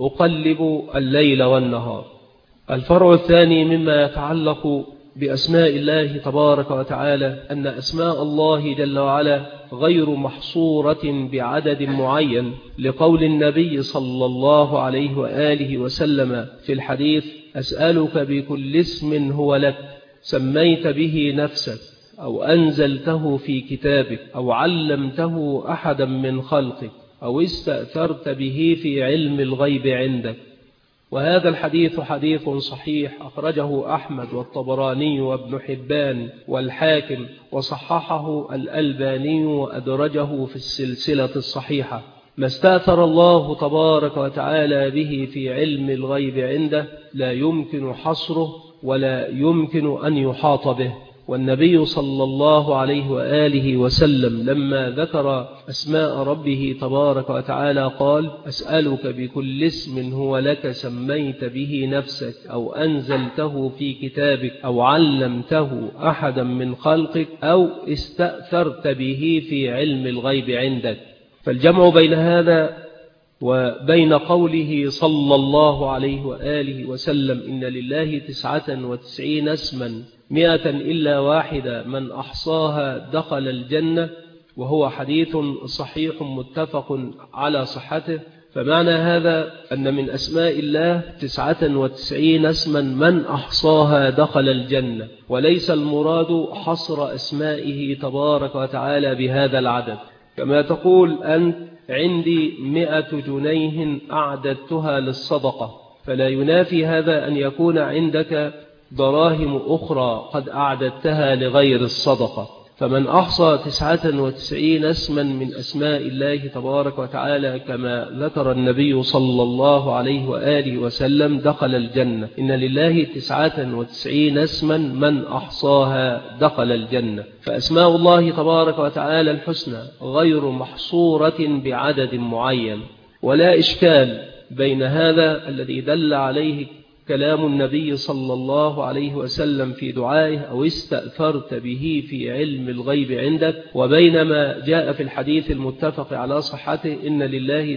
[SPEAKER 1] أقلب الليل والنهار. الفرع الثاني مما يتعلق بأسماء الله تبارك وتعالى أن أسماء الله جل وعلا غير محصورة بعدد معين، لقول النبي صلى الله عليه وآله وسلم في الحديث: أسألك بكل اسم هو لك سميت به نفسك أو أنزلته في كتابك أو علمته أحدا من خلقك أو استأثرت به في علم الغيب عندك. وهذا الحديث حديث صحيح أخرجه أحمد والطبراني وابن حبان والحاكم، وصححه الألباني وأدرجه في السلسلة الصحيحة. ما استأثر الله تبارك وتعالى به في علم الغيب عنده لا يمكن حصره ولا يمكن أن يحاط به. والنبي صلى الله عليه وآله وسلم لما ذكر أسماء ربه تبارك وتعالى قال: أسألك بكل اسم هو لك سميت به نفسك أو أنزلته في كتابك أو علمته أحدا من خلقك أو استأثرت به في علم الغيب عندك. فالجمع بين هذا وبين قوله صلى الله عليه وآله وسلم: إن لله 99 اسما 100 إلا واحدة من أحصاها دخل الجنة، وهو حديث صحيح متفق على صحته. فمعنى هذا أن من أسماء الله 99 اسما من أحصاها دخل الجنة، وليس المراد حصر أسمائه تبارك وتعالى بهذا العدد، كما تقول أنت: عندي 100 جنيه أعددتها للصدقة، فلا ينافي هذا أن يكون عندك دراهم أخرى قد أعددتها لغير الصدقة. فمن أحصى 99 اسما من أسماء الله تبارك وتعالى كما ذكر النبي صلى الله عليه وآله وسلم دخل الجنة. إن لله 99 اسما من أحصاها دخل الجنة. فأسماء الله تبارك وتعالى الحسنى غير محصورة بعدد معين، ولا إشكال بين هذا الذي دل عليه كلام النبي صلى الله عليه وسلم في دعائه: أو استأثرت به في علم الغيب عندك، وبين ما جاء في الحديث المتفق على صحته: إن لله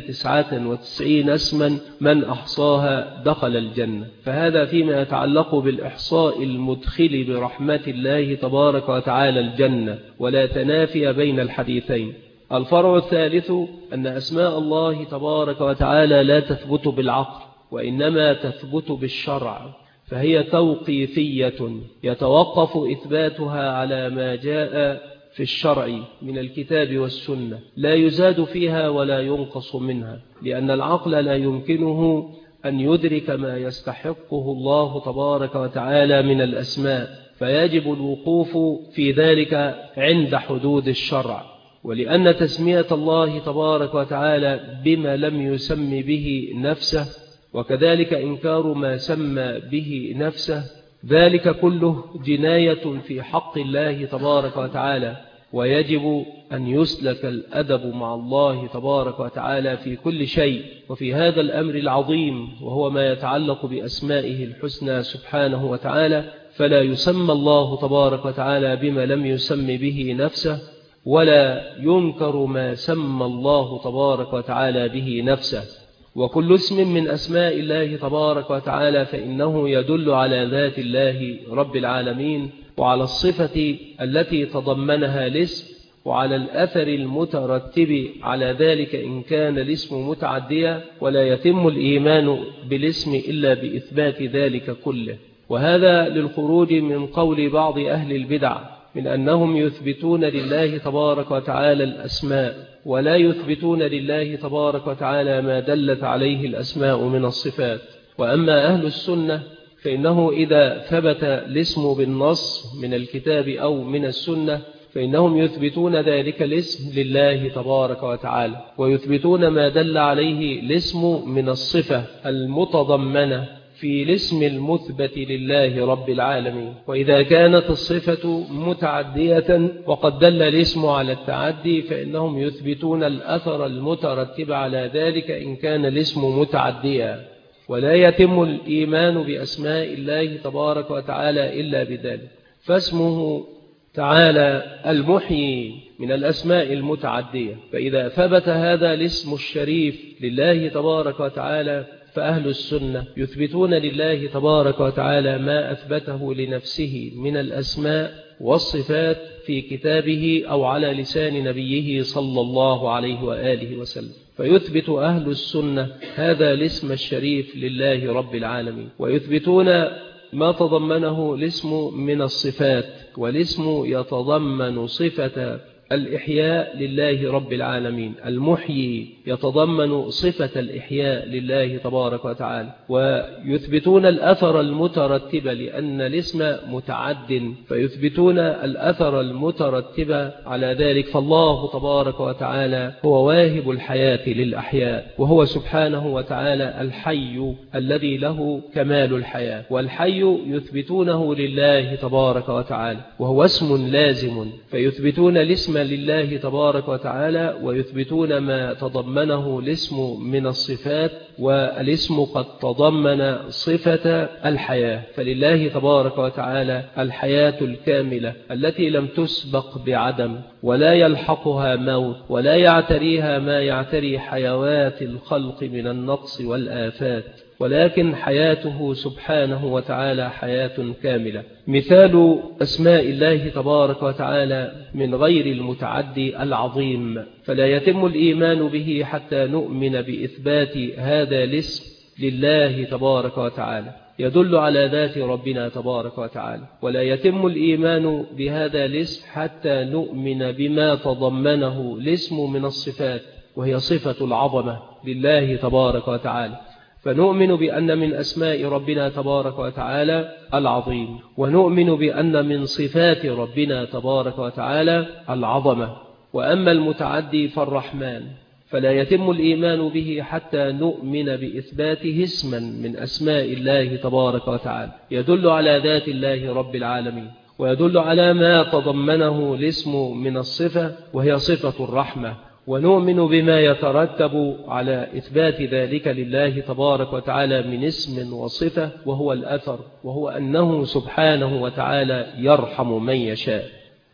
[SPEAKER 1] 99 اسما من أحصاها دخل الجنة. فهذا فيما يتعلق بالإحصاء المدخل برحمة الله تبارك وتعالى الجنة، ولا تنافي بين الحديثين. الفرع الثالث أن أسماء الله تبارك وتعالى لا تثبت بالعقل، وإنما تثبت بالشرع، فهي توقيفية يتوقف إثباتها على ما جاء في الشرع من الكتاب والسنة، لا يزاد فيها ولا ينقص منها، لأن العقل لا يمكنه أن يدرك ما يستحقه الله تبارك وتعالى من الأسماء، فيجب الوقوف في ذلك عند حدود الشرع. ولأن تسمية الله تبارك وتعالى بما لم يسم به نفسه، وكذلك إنكار ما سمى به نفسه، ذلك كله جناية في حق الله تبارك وتعالى، ويجب أن يسلك الأدب مع الله تبارك وتعالى في كل شيء. وفي هذا الأمر العظيم وهو ما يتعلق بأسمائه الحسنى سبحانه وتعالى، فلا يسمى الله تبارك وتعالى بما لم يسم به نفسه، ولا ينكر ما سمى الله تبارك وتعالى به نفسه. وكل اسم من أسماء الله تبارك وتعالى فإنه يدل على ذات الله رب العالمين، وعلى الصفة التي تضمنها الاسم، وعلى الأثر المترتب على ذلك إن كان الاسم متعديا، ولا يتم الإيمان بالاسم إلا بإثبات ذلك كله. وهذا للخروج من قول بعض أهل البدع من أنهم يثبتون لله تبارك وتعالى الأسماء، ولا يثبتون لله تبارك وتعالى ما دلت عليه الأسماء من الصفات. وأما أهل السنة فإنه إذا ثبت الاسم بالنص من الكتاب أو من السنة فإنهم يثبتون ذلك الاسم لله تبارك وتعالى، ويثبتون ما دل عليه الاسم من الصفة المتضمنة في الاسم المثبت لله رب العالمين. وإذا كانت الصفة متعدية وقد دل الاسم على التعدي فإنهم يثبتون الأثر المترتب على ذلك إن كان الاسم متعديا، ولا يتم الإيمان بأسماء الله تبارك وتعالى إلا بذلك. فاسمه تعالى المحيي من الأسماء المتعدية، فإذا ثبت هذا الاسم الشريف لله تبارك وتعالى فأهل السنة يثبتون لله تبارك وتعالى ما أثبته لنفسه من الأسماء والصفات في كتابه أو على لسان نبيه صلى الله عليه وآله وسلم. فيثبت أهل السنة هذا الاسم الشريف لله رب العالمين، ويثبتون ما تضمنه الاسم من الصفات، والاسم يتضمن صفة الإحياء لله رب العالمين. المحيي يتضمن صفة الإحياء لله تبارك وتعالى، ويثبتون الأثر المترتب لأن الاسم متعد، فيثبتون الأثر المترتب على ذلك. فالله تبارك وتعالى هو واهب الحياة للأحياء، وهو سبحانه وتعالى الحي الذي له كمال الحياة، والحي يثبتونه لله تبارك وتعالى، وهو اسم لازم، فيثبتون الاسم لله تبارك وتعالى ويثبتون ما تضمنه الاسم من الصفات، والاسم قد تضمن صفة الحياة، فلله تبارك وتعالى الحياة الكاملة التي لم تسبق بعدم، ولا يلحقها موت، ولا يعتريها ما يعتري حيوات الخلق من النقص والآفات، ولكن حياته سبحانه وتعالى حياة كاملة. مثال أسماء الله تبارك وتعالى من غير المتعدي العظيم، فلا يتم الإيمان به حتى نؤمن بإثبات هذا الاسم لله تبارك وتعالى، يدل على ذات ربنا تبارك وتعالى، ولا يتم الإيمان بهذا الاسم حتى نؤمن بما تضمنه الاسم من الصفات، وهي صفة العظمة لله تبارك وتعالى. فنؤمن بأن من أسماء ربنا تبارك وتعالى العظيم، ونؤمن بأن من صفات ربنا تبارك وتعالى العظمة. وأما المتعدي فالرحمن، فلا يتم الإيمان به حتى نؤمن بإثباته اسما من أسماء الله تبارك وتعالى يدل على ذات الله رب العالمين، ويدل على ما تضمنه الاسم من الصفة، وهي صفة الرحمة. ونؤمن بما يترتب على إثبات ذلك لله تبارك وتعالى من اسم وصفة، وهو الأثر، وهو أنه سبحانه وتعالى يرحم من يشاء.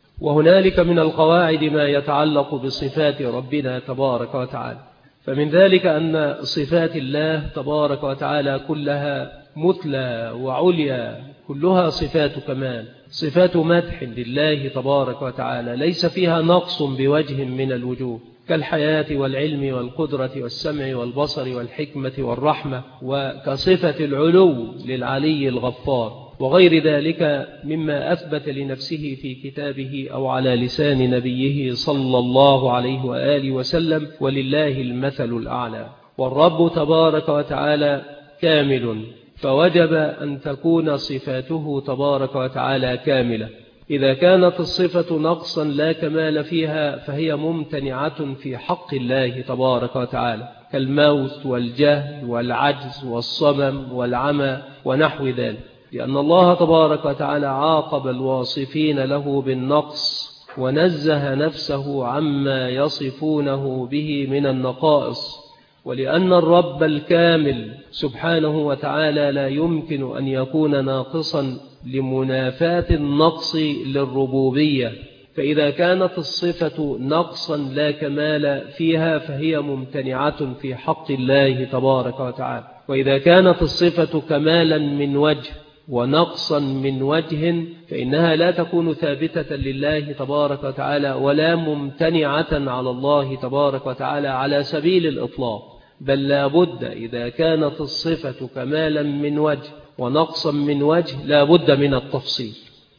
[SPEAKER 1] وهنالك من القواعد ما يتعلق بصفات ربنا تبارك وتعالى، فمن ذلك أن صفات الله تبارك وتعالى كلها مثلى وعليا، كلها صفات كمال، صفات مدح لله تبارك وتعالى، ليس فيها نقص بوجه من الوجوه، كالحياة والعلم والقدرة والسمع والبصر والحكمة والرحمة، وكصفة العلو للعلي الغفار، وغير ذلك مما أثبت لنفسه في كتابه أو على لسان نبيه صلى الله عليه وآله وسلم، ولله المثل الأعلى. والرب تبارك وتعالى كامل، فوجب أن تكون صفاته تبارك وتعالى كاملة. إذا كانت الصفة نقصا لا كمال فيها فهي ممتنعة في حق الله تبارك وتعالى، كالموت والجهل والعجز والصمم والعمى ونحو ذلك، لأن الله تبارك وتعالى عاقب الواصفين له بالنقص ونزه نفسه عما يصفونه به من النقائص. ولأن الرب الكامل سبحانه وتعالى لا يمكن أن يكون ناقصا لمنافاة النقص للربوبية، فإذا كانت الصفة نقصا لا كمال فيها فهي ممتنعة في حق الله تبارك وتعالى. وإذا كانت الصفة كمالا من وجه ونقصا من وجه فإنها لا تكون ثابتة لله تبارك وتعالى ولا ممتنعة على الله تبارك وتعالى على سبيل الإطلاق، بل لا بد إذا كانت الصفة كمالا من وجه ونقصا من وجه لا بد من التفصيل،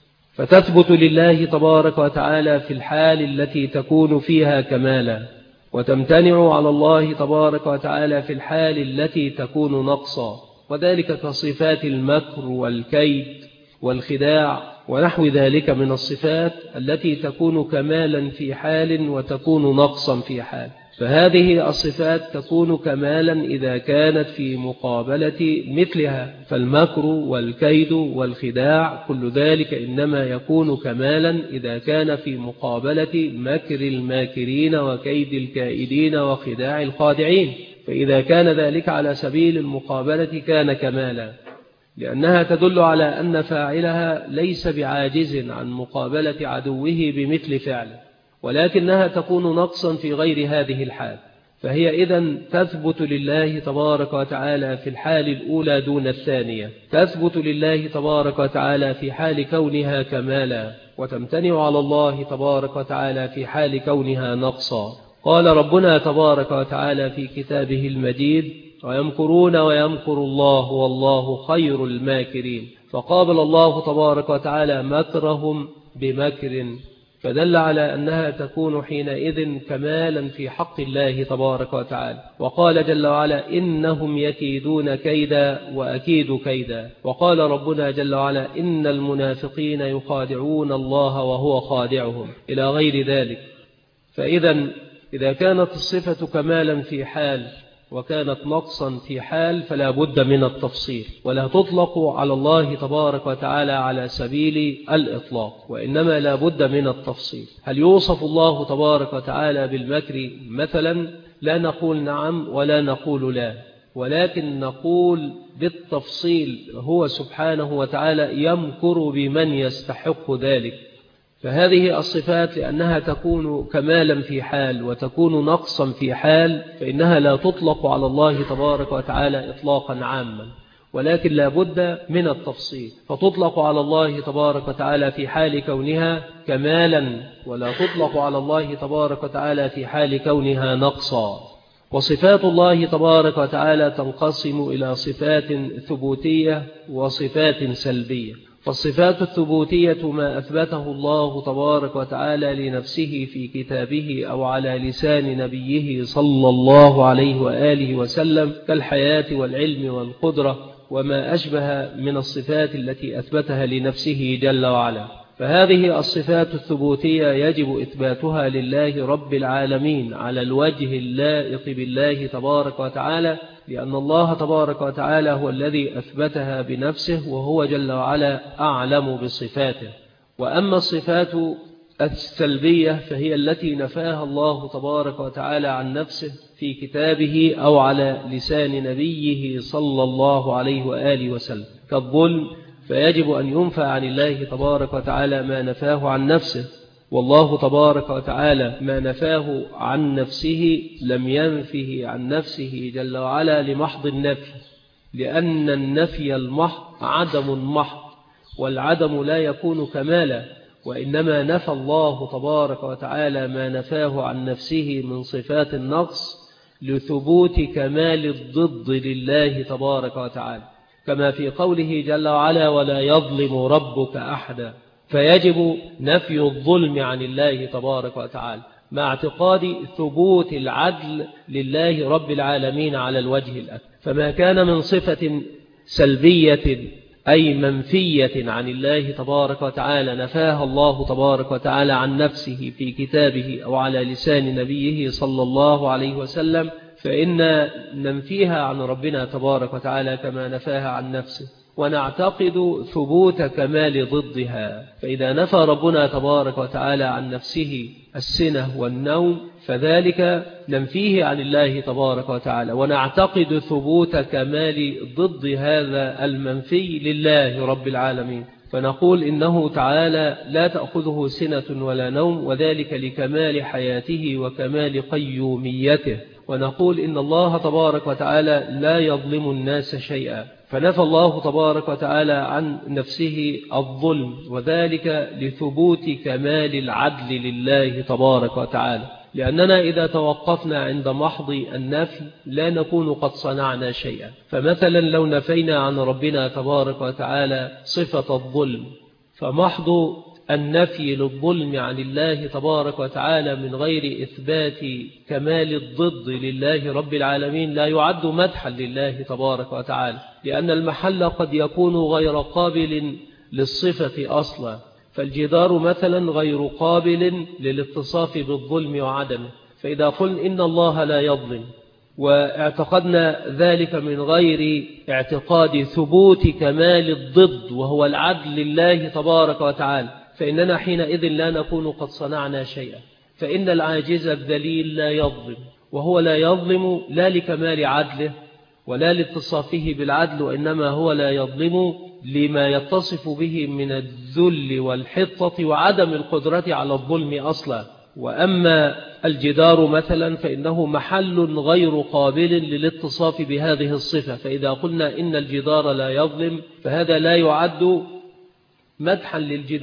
[SPEAKER 1] فتثبت لله تبارك وتعالى في الحال التي تكون فيها كمالا، وتمتنع على الله تبارك وتعالى في الحال التي تكون نقصا، وذلك كصفات المكر والكيد والخداع ونحو ذلك من الصفات التي تكون كمالا في حال وتكون نقصا في حال. فهذه الصفات تكون كمالا إذا كانت في مقابلة مثلها، فالمكر والكيد والخداع كل ذلك إنما يكون كمالا إذا كان في مقابلة مكر الماكرين وكيد الكائدين وخداع الخادعين، فإذا كان ذلك على سبيل المقابلة كان كمالا، لأنها تدل على أن فاعلها ليس بعاجز عن مقابلة عدوه بمثل فعله، ولكنها تكون نقصا في غير هذه الحال، فهي إذن تثبت لله تبارك وتعالى في الحال الأولى دون الثانية، تثبت لله تبارك وتعالى في حال كونها كمالا، وتمتنع على الله تبارك وتعالى في حال كونها نقصا. قال ربنا تبارك وتعالى في كتابه المجيد: ويمكرون ويمكر الله والله خير الماكرين، فقابل الله تبارك وتعالى مكرهم بمكر فدل على أنها تكون حينئذ كمالا في حق الله تبارك وتعالى. وقال جل وعلا إنهم يكيدون كيدا وأكيد كيدا. وقال ربنا جل وعلا إن المنافقين يخادعون الله وهو خادعهم إلى غير ذلك. إذا كانت الصفة كمالا في حال وكانت نقصا في حال فلا بد من التفصيل، ولا تطلق على الله تبارك وتعالى على سبيل الإطلاق، وإنما لا بد من التفصيل. هل يوصف الله تبارك وتعالى بالمكر مثلا؟ لا نقول نعم ولا نقول لا، ولكن نقول بالتفصيل هو سبحانه وتعالى يمكر بمن يستحق ذلك. فهذه الصفات لأنها تكون كمالا في حال وتكون نقصا في حال فإنها لا تطلق على الله تبارك وتعالى إطلاقا عاما، ولكن لا بد من التفصيل. فتطلق على الله تبارك وتعالى في حال كونها كمالا، ولا تطلق على الله تبارك وتعالى في حال كونها نقصا. وصفات الله تبارك وتعالى تنقسم إلى صفات ثبوتية وصفات سلبية. فالصفات الثبوتية ما أثبته الله تبارك وتعالى لنفسه في كتابه أو على لسان نبيه صلى الله عليه وآله وسلم كالحياة والعلم والقدرة وما أشبه من الصفات التي أثبتها لنفسه جل وعلا. فهذه الصفات الثبوتية يجب إثباتها لله رب العالمين على الوجه اللائق بالله تبارك وتعالى، لأن الله تبارك وتعالى هو الذي أثبتها بنفسه وهو جل وعلا أعلم بصفاته. وأما الصفات السلبية فهي التي نفاها الله تبارك وتعالى عن نفسه في كتابه أو على لسان نبيه صلى الله عليه وآله وسلم كالظلم، فيجب أن ينفى عن الله تبارك وتعالى ما نفاه عن نفسه. والله تبارك وتعالى ما نفاه عن نفسه لم ينفه عن نفسه جل وعلا لمحض النفي، لأن النفي المحض عدم محض، والعدم لا يكون كمالا، وإنما نفى الله تبارك وتعالى ما نفاه عن نفسه من صفات النقص لثبوت كمال الضد لله تبارك وتعالى، كما في قوله جل وعلا ولا يظلم ربك أحدا. فيجب نفي الظلم عن الله تبارك وتعالى مع اعتقاد ثبوت العدل لله رب العالمين على الوجه الأكمل. فما كان من صفة سلبية أي منفية عن الله تبارك وتعالى نفاها الله تبارك وتعالى عن نفسه في كتابه أو على لسان نبيه صلى الله عليه وسلم فإن ننفيها عن ربنا تبارك وتعالى كما نفاها عن نفسه، ونعتقد ثبوت كمال ضدها. فإذا نفى ربنا تبارك وتعالى عن نفسه السنة والنوم فذلك ننفيه عن الله تبارك وتعالى، ونعتقد ثبوت كمال ضد هذا المنفي لله رب العالمين، فنقول إنه تعالى لا تأخذه سنة ولا نوم، وذلك لكمال حياته وكمال قيوميته. ونقول إن الله تبارك وتعالى لا يظلم الناس شيئا، فنفى الله تبارك وتعالى عن نفسه الظلم، وذلك لثبوت كمال العدل لله تبارك وتعالى. لأننا إذا توقفنا عند محض النفي لا نكون قد صنعنا شيئا. فمثلا لو نفينا عن ربنا تبارك وتعالى صفة الظلم، فمحض النفي للظلم عن الله تبارك وتعالى من غير إثبات كمال الضد لله رب العالمين لا يعد مدحا لله تبارك وتعالى، لأن المحل قد يكون غير قابل للصفة أصلا. فالجدار مثلا غير قابل للاتصاف بالظلم وعدمه، فإذا قلنا إن الله لا يظلم واعتقدنا ذلك من غير اعتقاد ثبوت كمال الضد وهو العدل لله تبارك وتعالى فإننا حينئذ لا نكون قد صنعنا شيئا. فإن العاجز الذليل لا يظلم، وهو لا يظلم لا لكمال عدله ولا لاتصافه بالعدل، وإنما هو لا يظلم لما يتصف به من الذل والحطة وعدم القدرة على الظلم أصلا. وأما الجدار مثلا فإنه محل غير قابل للاتصاف بهذه الصفة، فإذا قلنا إن الجدار لا يظلم فهذا لا يعد مدحا للجدار،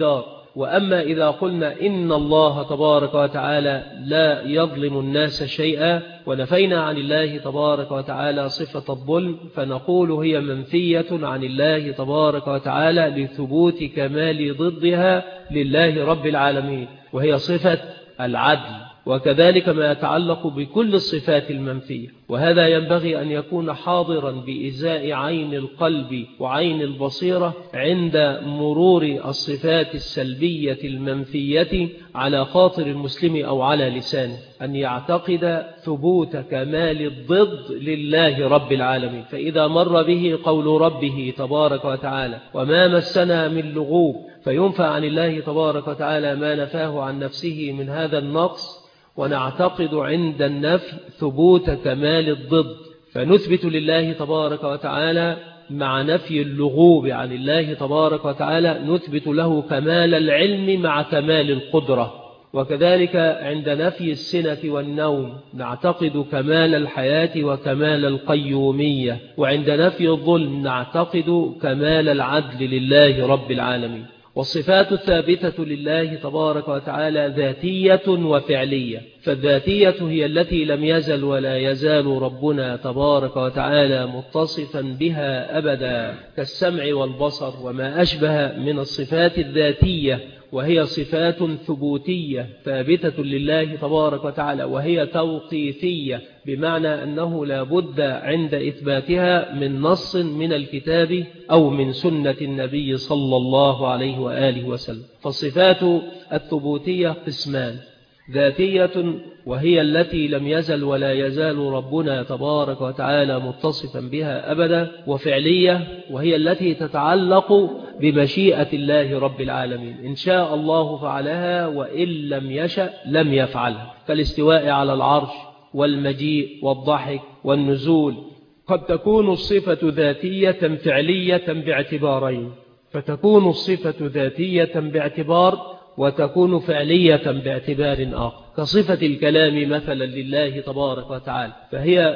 [SPEAKER 1] وأما إذا قلنا إن الله تبارك وتعالى لا يظلم الناس شيئا ونفينا عن الله تبارك وتعالى صفة الظلم، فنقول هي منفية عن الله تبارك وتعالى لثبوت كمال ضدها لله رب العالمين، وهي صفة العدل. وكذلك ما يتعلق بكل الصفات المنفية، وهذا ينبغي أن يكون حاضرا بإزاء عين القلب وعين البصيرة عند مرور الصفات السلبية المنفية على خاطر المسلم أو على لسانه، أن يعتقد ثبوت كمال الضد لله رب العالمين. فإذا مر به قول ربه تبارك وتعالى وما مسنا من لغوب، فينفى عن الله تبارك وتعالى ما نفاه عن نفسه من هذا النقص، ونعتقد عند النفي ثبوت كمال الضد، فنثبت لله تبارك وتعالى مع نفي اللغوب عن الله تبارك وتعالى نثبت له كمال العلم مع كمال القدرة. وكذلك عند نفي السنة والنوم نعتقد كمال الحياة وكمال القيومية، وعند نفي الظلم نعتقد كمال العدل لله رب العالمين. والصفات الثابتة لله تبارك وتعالى ذاتية وفعلية، فالذاتية هي التي لم يزل ولا يزال ربنا تبارك وتعالى متصفا بها أبدا، كالسمع والبصر وما أشبه من الصفات الذاتية، وهي صفات ثبوتية ثابتة لله تبارك وتعالى، وهي توقيفية بمعنى أنه لا بد عند إثباتها من نص من الكتاب أو من سنة النبي صلى الله عليه وآله وسلم. فالصفات الثبوتية قسمان: ذاتية وهي التي لم يزل ولا يزال ربنا تبارك وتعالى متصفا بها أبدا، وفعلية وهي التي تتعلق بمشيئة الله رب العالمين، إن شاء الله فعلها وإن لم يشأ لم يفعلها، كالاستواء على العرش والمجيء والضحك والنزول. قد تكون الصفة ذاتية فعلية باعتبارين، فتكون الصفة ذاتية باعتبار وتكون فعلية باعتبار آخر، كصفة الكلام مثلا لله تبارك وتعالى، فهي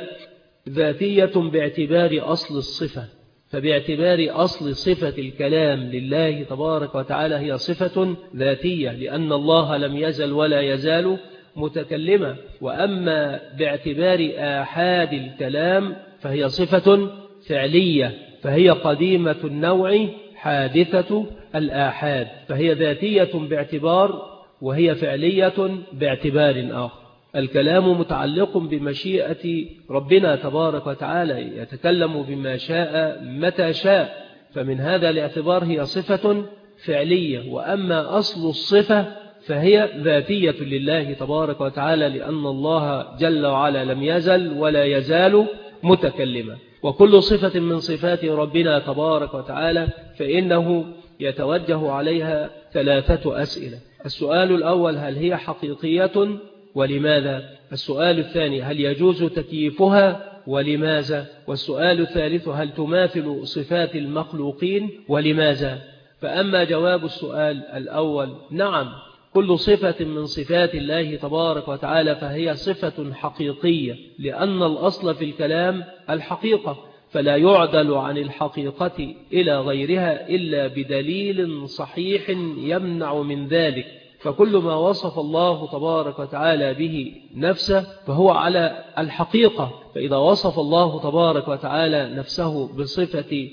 [SPEAKER 1] ذاتية باعتبار أصل الصفة، فباعتبار أصل صفة الكلام لله تبارك وتعالى هي صفة ذاتية، لأن الله لم يزل ولا يزال متكلمة. وأما باعتبار آحاد الكلام فهي صفة فعلية، فهي قديمة النوع حادثة الآحاد، فهي ذاتية باعتبار وهي فعلية باعتبار آخر. الكلام متعلق بمشيئة ربنا تبارك وتعالى، يتكلم بما شاء متى شاء، فمن هذا الاعتبار هي صفة فعلية. وأما أصل الصفة فهي ذاتية لله تبارك وتعالى، لأن الله جل وعلا لم يزل ولا يزال متكلما. وكل صفة من صفات ربنا تبارك وتعالى فإنه يتوجه عليها ثلاثة أسئلة: السؤال الأول هل هي حقيقية ولماذا؟ السؤال الثاني هل يجوز تكييفها ولماذا؟ والسؤال الثالث هل تماثل صفات المخلوقين ولماذا؟ فأما جواب السؤال الأول: نعم، كل صفة من صفات الله تبارك وتعالى فهي صفة حقيقية، لأن الأصل في الكلام الحقيقة، فلا يعدل عن الحقيقة إلى غيرها إلا بدليل صحيح يمنع من ذلك. فكل ما وصف الله تبارك وتعالى به نفسه فهو على الحقيقة، فإذا وصف الله تبارك وتعالى نفسه بصفة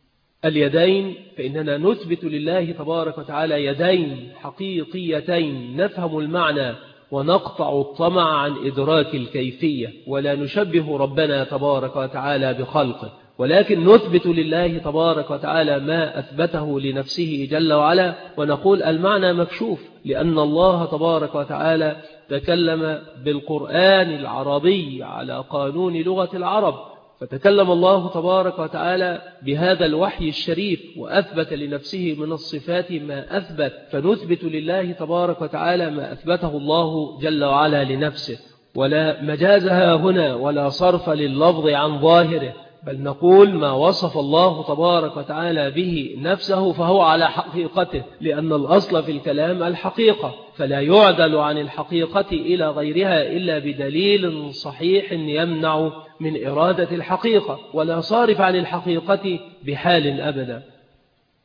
[SPEAKER 1] اليدين فإننا نثبت لله تبارك وتعالى يدين حقيقيتين، نفهم المعنى ونقطع الطمع عن إدراك الكيفية، ولا نشبه ربنا تبارك وتعالى بخلقه، ولكن نثبت لله تبارك وتعالى ما أثبته لنفسه جل وعلا، ونقول المعنى مكشوف، لأن الله تبارك وتعالى تكلم بالقرآن العربي على قانون لغة العرب، فتكلم الله تبارك وتعالى بهذا الوحي الشريف وأثبت لنفسه من الصفات ما أثبت، فنثبت لله تبارك وتعالى ما أثبته الله جل وعلا لنفسه، ولا مجازها هنا ولا صرف لللفظ عن ظاهره، بل نقول ما وصف الله تبارك وتعالى به نفسه فهو على حقيقته، لأن الأصل في الكلام الحقيقة، فلا يعدل عن الحقيقة إلى غيرها إلا بدليل صحيح يمنع من إرادة الحقيقة، ولا صارف عن الحقيقة بحال أبدا.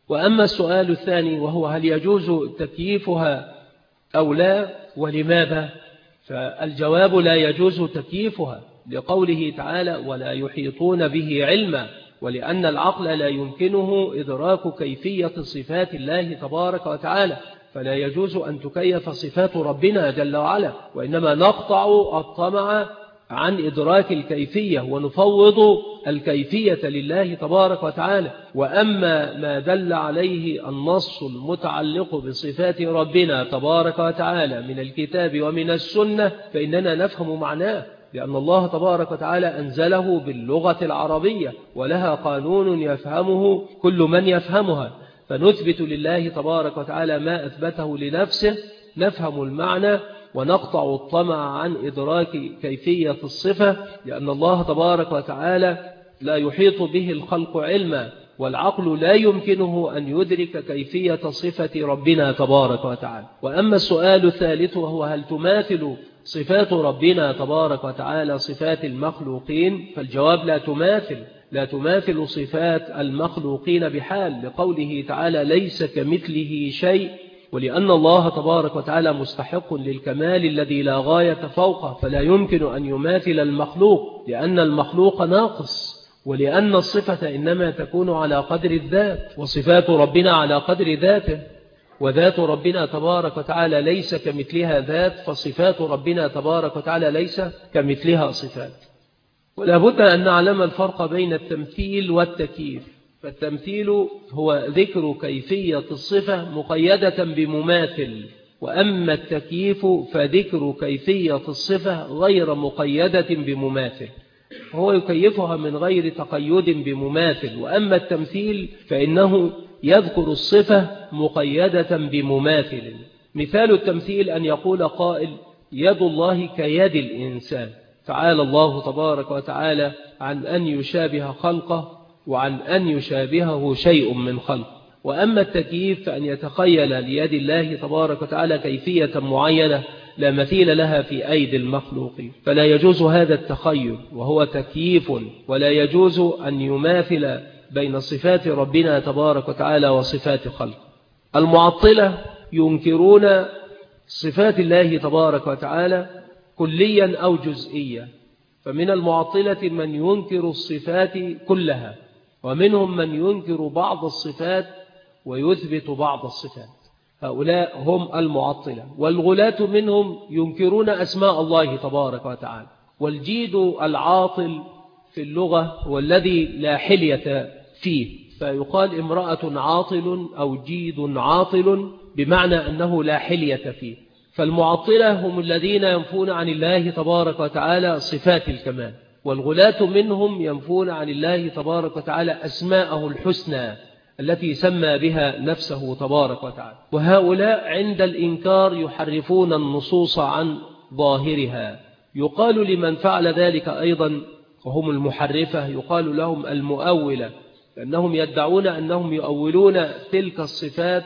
[SPEAKER 1] وأما السؤال الثاني وهو هل يجوز تكييفها أو لا ولماذا؟ فالجواب لا يجوز تكييفها لقوله تعالى ولا يحيطون به علما، ولأن العقل لا يمكنه إدراك كيفية صفات الله تبارك وتعالى، فلا يجوز أن تكيف صفات ربنا جل وعلا، وإنما نقطع الطمع عن إدراك الكيفية ونفوض الكيفية لله تبارك وتعالى. وأما ما دل عليه النص المتعلق بصفات ربنا تبارك وتعالى من الكتاب ومن السنة فإننا نفهم معناه، لأن الله تبارك وتعالى أنزله باللغة العربية ولها قانون يفهمه كل من يفهمها، فنثبت لله تبارك وتعالى ما أثبته لنفسه، نفهم المعنى ونقطع الطمع عن إدراك كيفية الصفة، لأن الله تبارك وتعالى لا يحيط به الخلق علما، والعقل لا يمكنه أن يدرك كيفية صفة ربنا تبارك وتعالى. وأما السؤال الثالث وهو هل تماثل صفات ربنا تبارك وتعالى صفات المخلوقين؟ فالجواب لا تماثل صفات المخلوقين بحال، لقوله تعالى ليس كمثله شيء، ولأن الله تبارك وتعالى مستحق للكمال الذي لا غاية فوقه، فلا يمكن أن يماثل المخلوق، لأن المخلوق ناقص، ولأن الصفة إنما تكون على قدر الذات، وصفات ربنا على قدر ذاته، وذات ربنا تبارك وتعالى ليس كمثلها ذات، فصفات ربنا تبارك وتعالى ليس كمثلها صفات. ولا بد أن نعلم الفرق بين التمثيل والتكييف. فالتمثيل هو ذكر كيفية الصفة مقيدة بمماثل، وأما التكييف فذكر كيفية الصفة غير مقيدة بمماثل، هو يكيفها من غير تقيد بمماثل. وأما التمثيل فإنه يذكر الصفة مقيدة بمماثل. مثال التمثيل أن يقول قائل يد الله كيد الإنسان، تعالى الله تبارك وتعالى عن أن يشابه خلقه وعن أن يشابهه شيء من خلقه. وأما التكييف فأن يتخيل ليد الله تبارك وتعالى كيفية معينة لا مثيل لها في أيدي المخلوقين، فلا يجوز هذا التخيل وهو تكييف، ولا يجوز أن يماثل بين صفات ربنا تبارك وتعالى وصفات خلقه. المعطلة ينكرون صفات الله تبارك وتعالى كليا أو جزئيا، فمن المعطلة من ينكر الصفات كلها، ومنهم من ينكر بعض الصفات ويثبت بعض الصفات، هؤلاء هم المعطلة. والغلاة منهم ينكرون أسماء الله تبارك وتعالى. والجيد العاطل في اللغة هو الذي لا حلية فيه، فيقال امرأة عاطل أو جيد عاطل بمعنى أنه لا حلية فيه. فالمعطلة هم الذين ينفون عن الله تبارك وتعالى صفات الكمال، والغلاة منهم ينفون عن الله تبارك وتعالى أسماءه الحسنى التي سمى بها نفسه تبارك وتعالى. وهؤلاء عند الإنكار يحرفون النصوص عن ظاهرها. يقال لمن فعل ذلك أيضا وهم المحرفة، يقال لهم المؤولة، لأنهم يدعون أنهم يؤولون تلك الصفات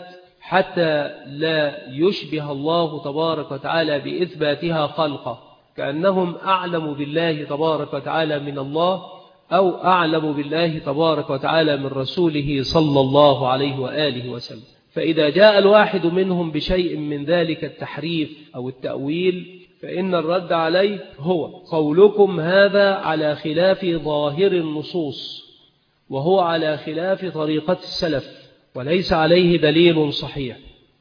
[SPEAKER 1] حتى لا يشبه الله تبارك وتعالى بإثباتها خلقه، كأنهم أعلم بالله تبارك وتعالى من الله، أو أعلم بالله تبارك وتعالى من رسوله صلى الله عليه وآله وسلم. فإذا جاء الواحد منهم بشيء من ذلك التحريف أو التأويل فإن الرد عليه هو قولكم هذا على خلاف ظاهر النصوص، وهو على خلاف طريقة السلف، وليس عليه دليل صحيح.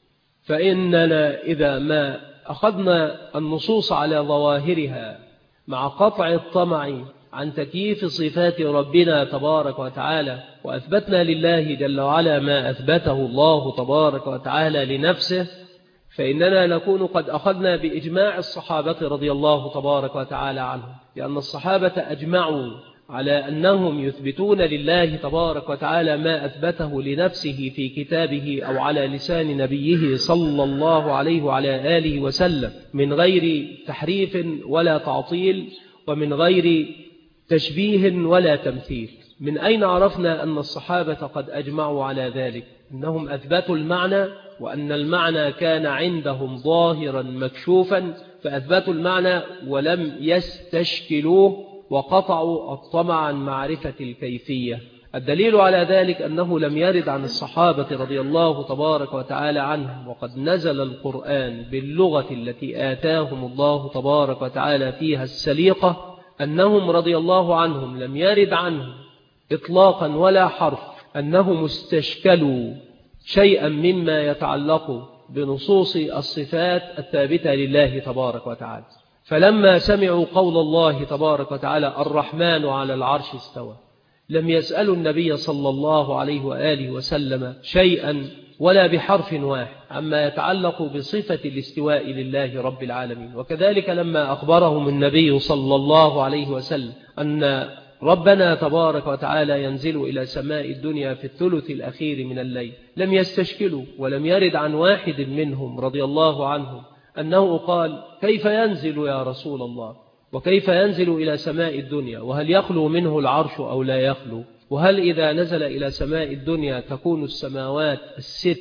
[SPEAKER 1] فإننا إذا ما أخذنا النصوص على ظواهرها مع قطع الطمع عن تكييف صفات ربنا تبارك وتعالى، وأثبتنا لله جل وعلا ما أثبته الله تبارك وتعالى لنفسه، فإننا نكون قد أخذنا بإجماع الصحابة رضي الله تبارك وتعالى عنهم، لأن الصحابة أجمعوا على أنهم يثبتون لله تبارك وتعالى ما أثبته لنفسه في كتابه أو على لسان نبيه صلى الله عليه وعلى آله وسلم، من غير تحريف ولا تعطيل، ومن غير تشبيه ولا تمثيل. من أين عرفنا أن الصحابة قد أجمعوا على ذلك؟ إنهم أثبتوا المعنى، وأن المعنى كان عندهم ظاهرا مكشوفا، فأثبتوا المعنى ولم يستشكلوه، وقطعوا الطمع عن معرفة الكيفية. الدليل على ذلك أنه لم يرد عن الصحابة رضي الله تبارك وتعالى عنهم، وقد نزل القرآن باللغة التي آتاهم الله تبارك وتعالى فيها السليقة، أنهم رضي الله عنهم لم يرد عنهم إطلاقا ولا حرف أنهم استشكلوا شيئا مما يتعلق بنصوص الصفات الثابتة لله تبارك وتعالى. فلما سمعوا قول الله تبارك وتعالى الرحمن على العرش استوى، لم يسألوا النبي صلى الله عليه وآله وسلم شيئا ولا بحرف واحد عما يتعلق بصفة الاستواء لله رب العالمين. وكذلك لما أخبرهم النبي صلى الله عليه وسلم أن ربنا تبارك وتعالى ينزل إلى سماء الدنيا في الثلث الأخير من الليل، لم يستشكلوا ولم يرد عن واحد منهم رضي الله عنهم أنه قال كيف ينزل يا رسول الله، وكيف ينزل إلى سماء الدنيا، وهل يخلو منه العرش أو لا يخلو، وهل إذا نزل إلى سماء الدنيا تكون السماوات الست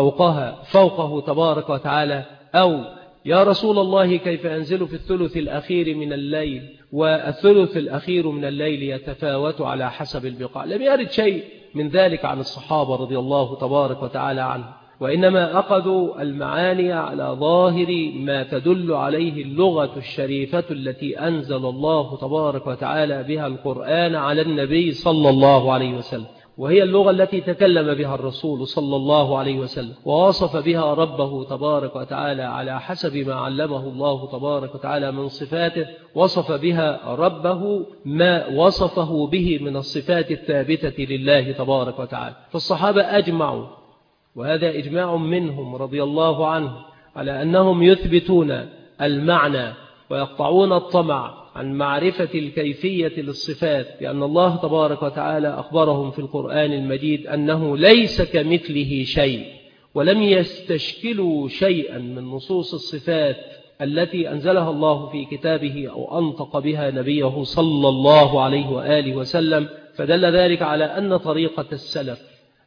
[SPEAKER 1] فوقه تبارك وتعالى، أو يا رسول الله كيف ينزل في الثلث الأخير من الليل والثلث الأخير من الليل يتفاوت على حسب البقاع. لم يرد شيء من ذلك عن الصحابة رضي الله تبارك وتعالى عنه، وإنما أخذوا المعاني على ظاهر ما تدل عليه اللغة الشريفة التي أنزل الله تبارك وتعالى بها القرآن على النبي صلى الله عليه وسلم، وهي اللغة التي تكلم بها الرسول صلى الله عليه وسلم ووصف بها ربه تبارك وتعالى على حسب ما علمه الله تبارك وتعالى من صفاته، وصف بها ربه ما وصفه به من الصفات الثابتة لله تبارك وتعالى. فالصحابة أجمعوا، وهذا إجماع منهم رضي الله عنه، على أنهم يثبتون المعنى ويقطعون الطمع عن معرفة الكيفية للصفات، لأن الله تبارك وتعالى أخبرهم في القرآن المجيد أنه ليس كمثله شيء، ولم يستشكلوا شيئا من نصوص الصفات التي أنزلها الله في كتابه أو أنطق بها نبيه صلى الله عليه وآله وسلم. فدل ذلك على أن طريقة السلف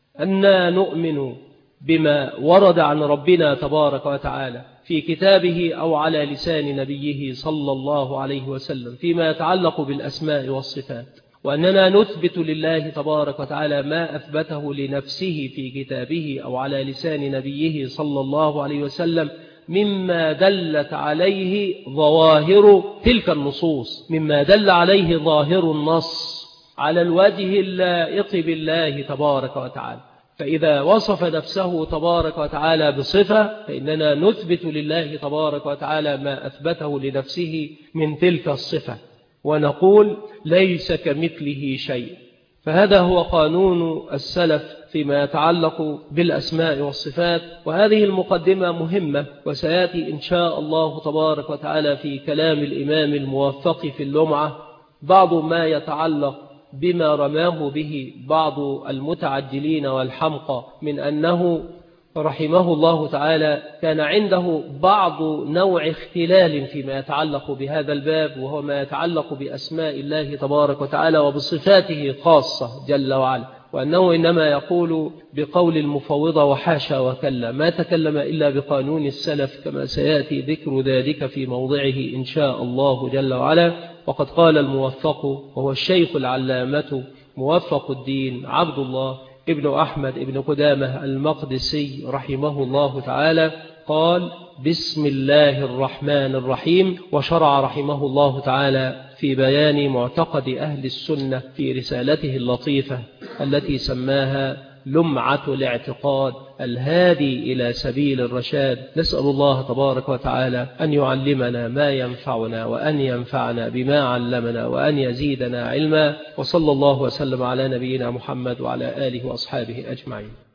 [SPEAKER 1] أن نؤمن بما ورد عن ربنا تبارك وتعالى في كتابه أو على لسان نبيه صلى الله عليه وسلم فيما يتعلق بالأسماء والصفات، وأننا نثبت لله تبارك وتعالى ما أثبته لنفسه في كتابه أو على لسان نبيه صلى الله عليه وسلم مما دلت عليه ظواهر تلك النصوص، مما دل عليه ظاهر النص على الوجه اللائق بالله تبارك وتعالى. فإذا وصف نفسه تبارك وتعالى بصفة فإننا نثبت لله تبارك وتعالى ما أثبته لنفسه من تلك الصفة، ونقول ليس كمثله شيء. فهذا هو قانون السلف فيما يتعلق بالأسماء والصفات. وهذه المقدمة مهمة، وسيأتي إن شاء الله تبارك وتعالى في كلام الإمام الموفق في اللمعة بعض ما يتعلق بما رماه به بعض المتعجلين والحمقى من أنه رحمه الله تعالى كان عنده بعض نوع اختلال فيما يتعلق بهذا الباب، وهو ما يتعلق بأسماء الله تبارك وتعالى وبصفاته خاصة جل وعلا، وأنه إنما يقول بقول المفوضة وحاشا وكلا، ما تكلم إلا بقانون السلف كما سيأتي ذكر ذلك في موضعه إن شاء الله جل وعلا. وقد قال الموفق وهو الشيخ العلامة موفق الدين عبد الله ابن أحمد ابن قدامة المقدسي رحمه الله تعالى، قال بسم الله الرحمن الرحيم. وشرع رحمه الله تعالى في بيان معتقد أهل السنة في رسالته اللطيفة التي سماها لمعة الاعتقاد الهادي إلى سبيل الرشاد. نسأل الله تبارك وتعالى أن يعلمنا ما ينفعنا، وأن ينفعنا بما علمنا، وأن يزيدنا علما. وصلى الله وسلم على نبينا محمد وعلى آله وأصحابه أجمعين.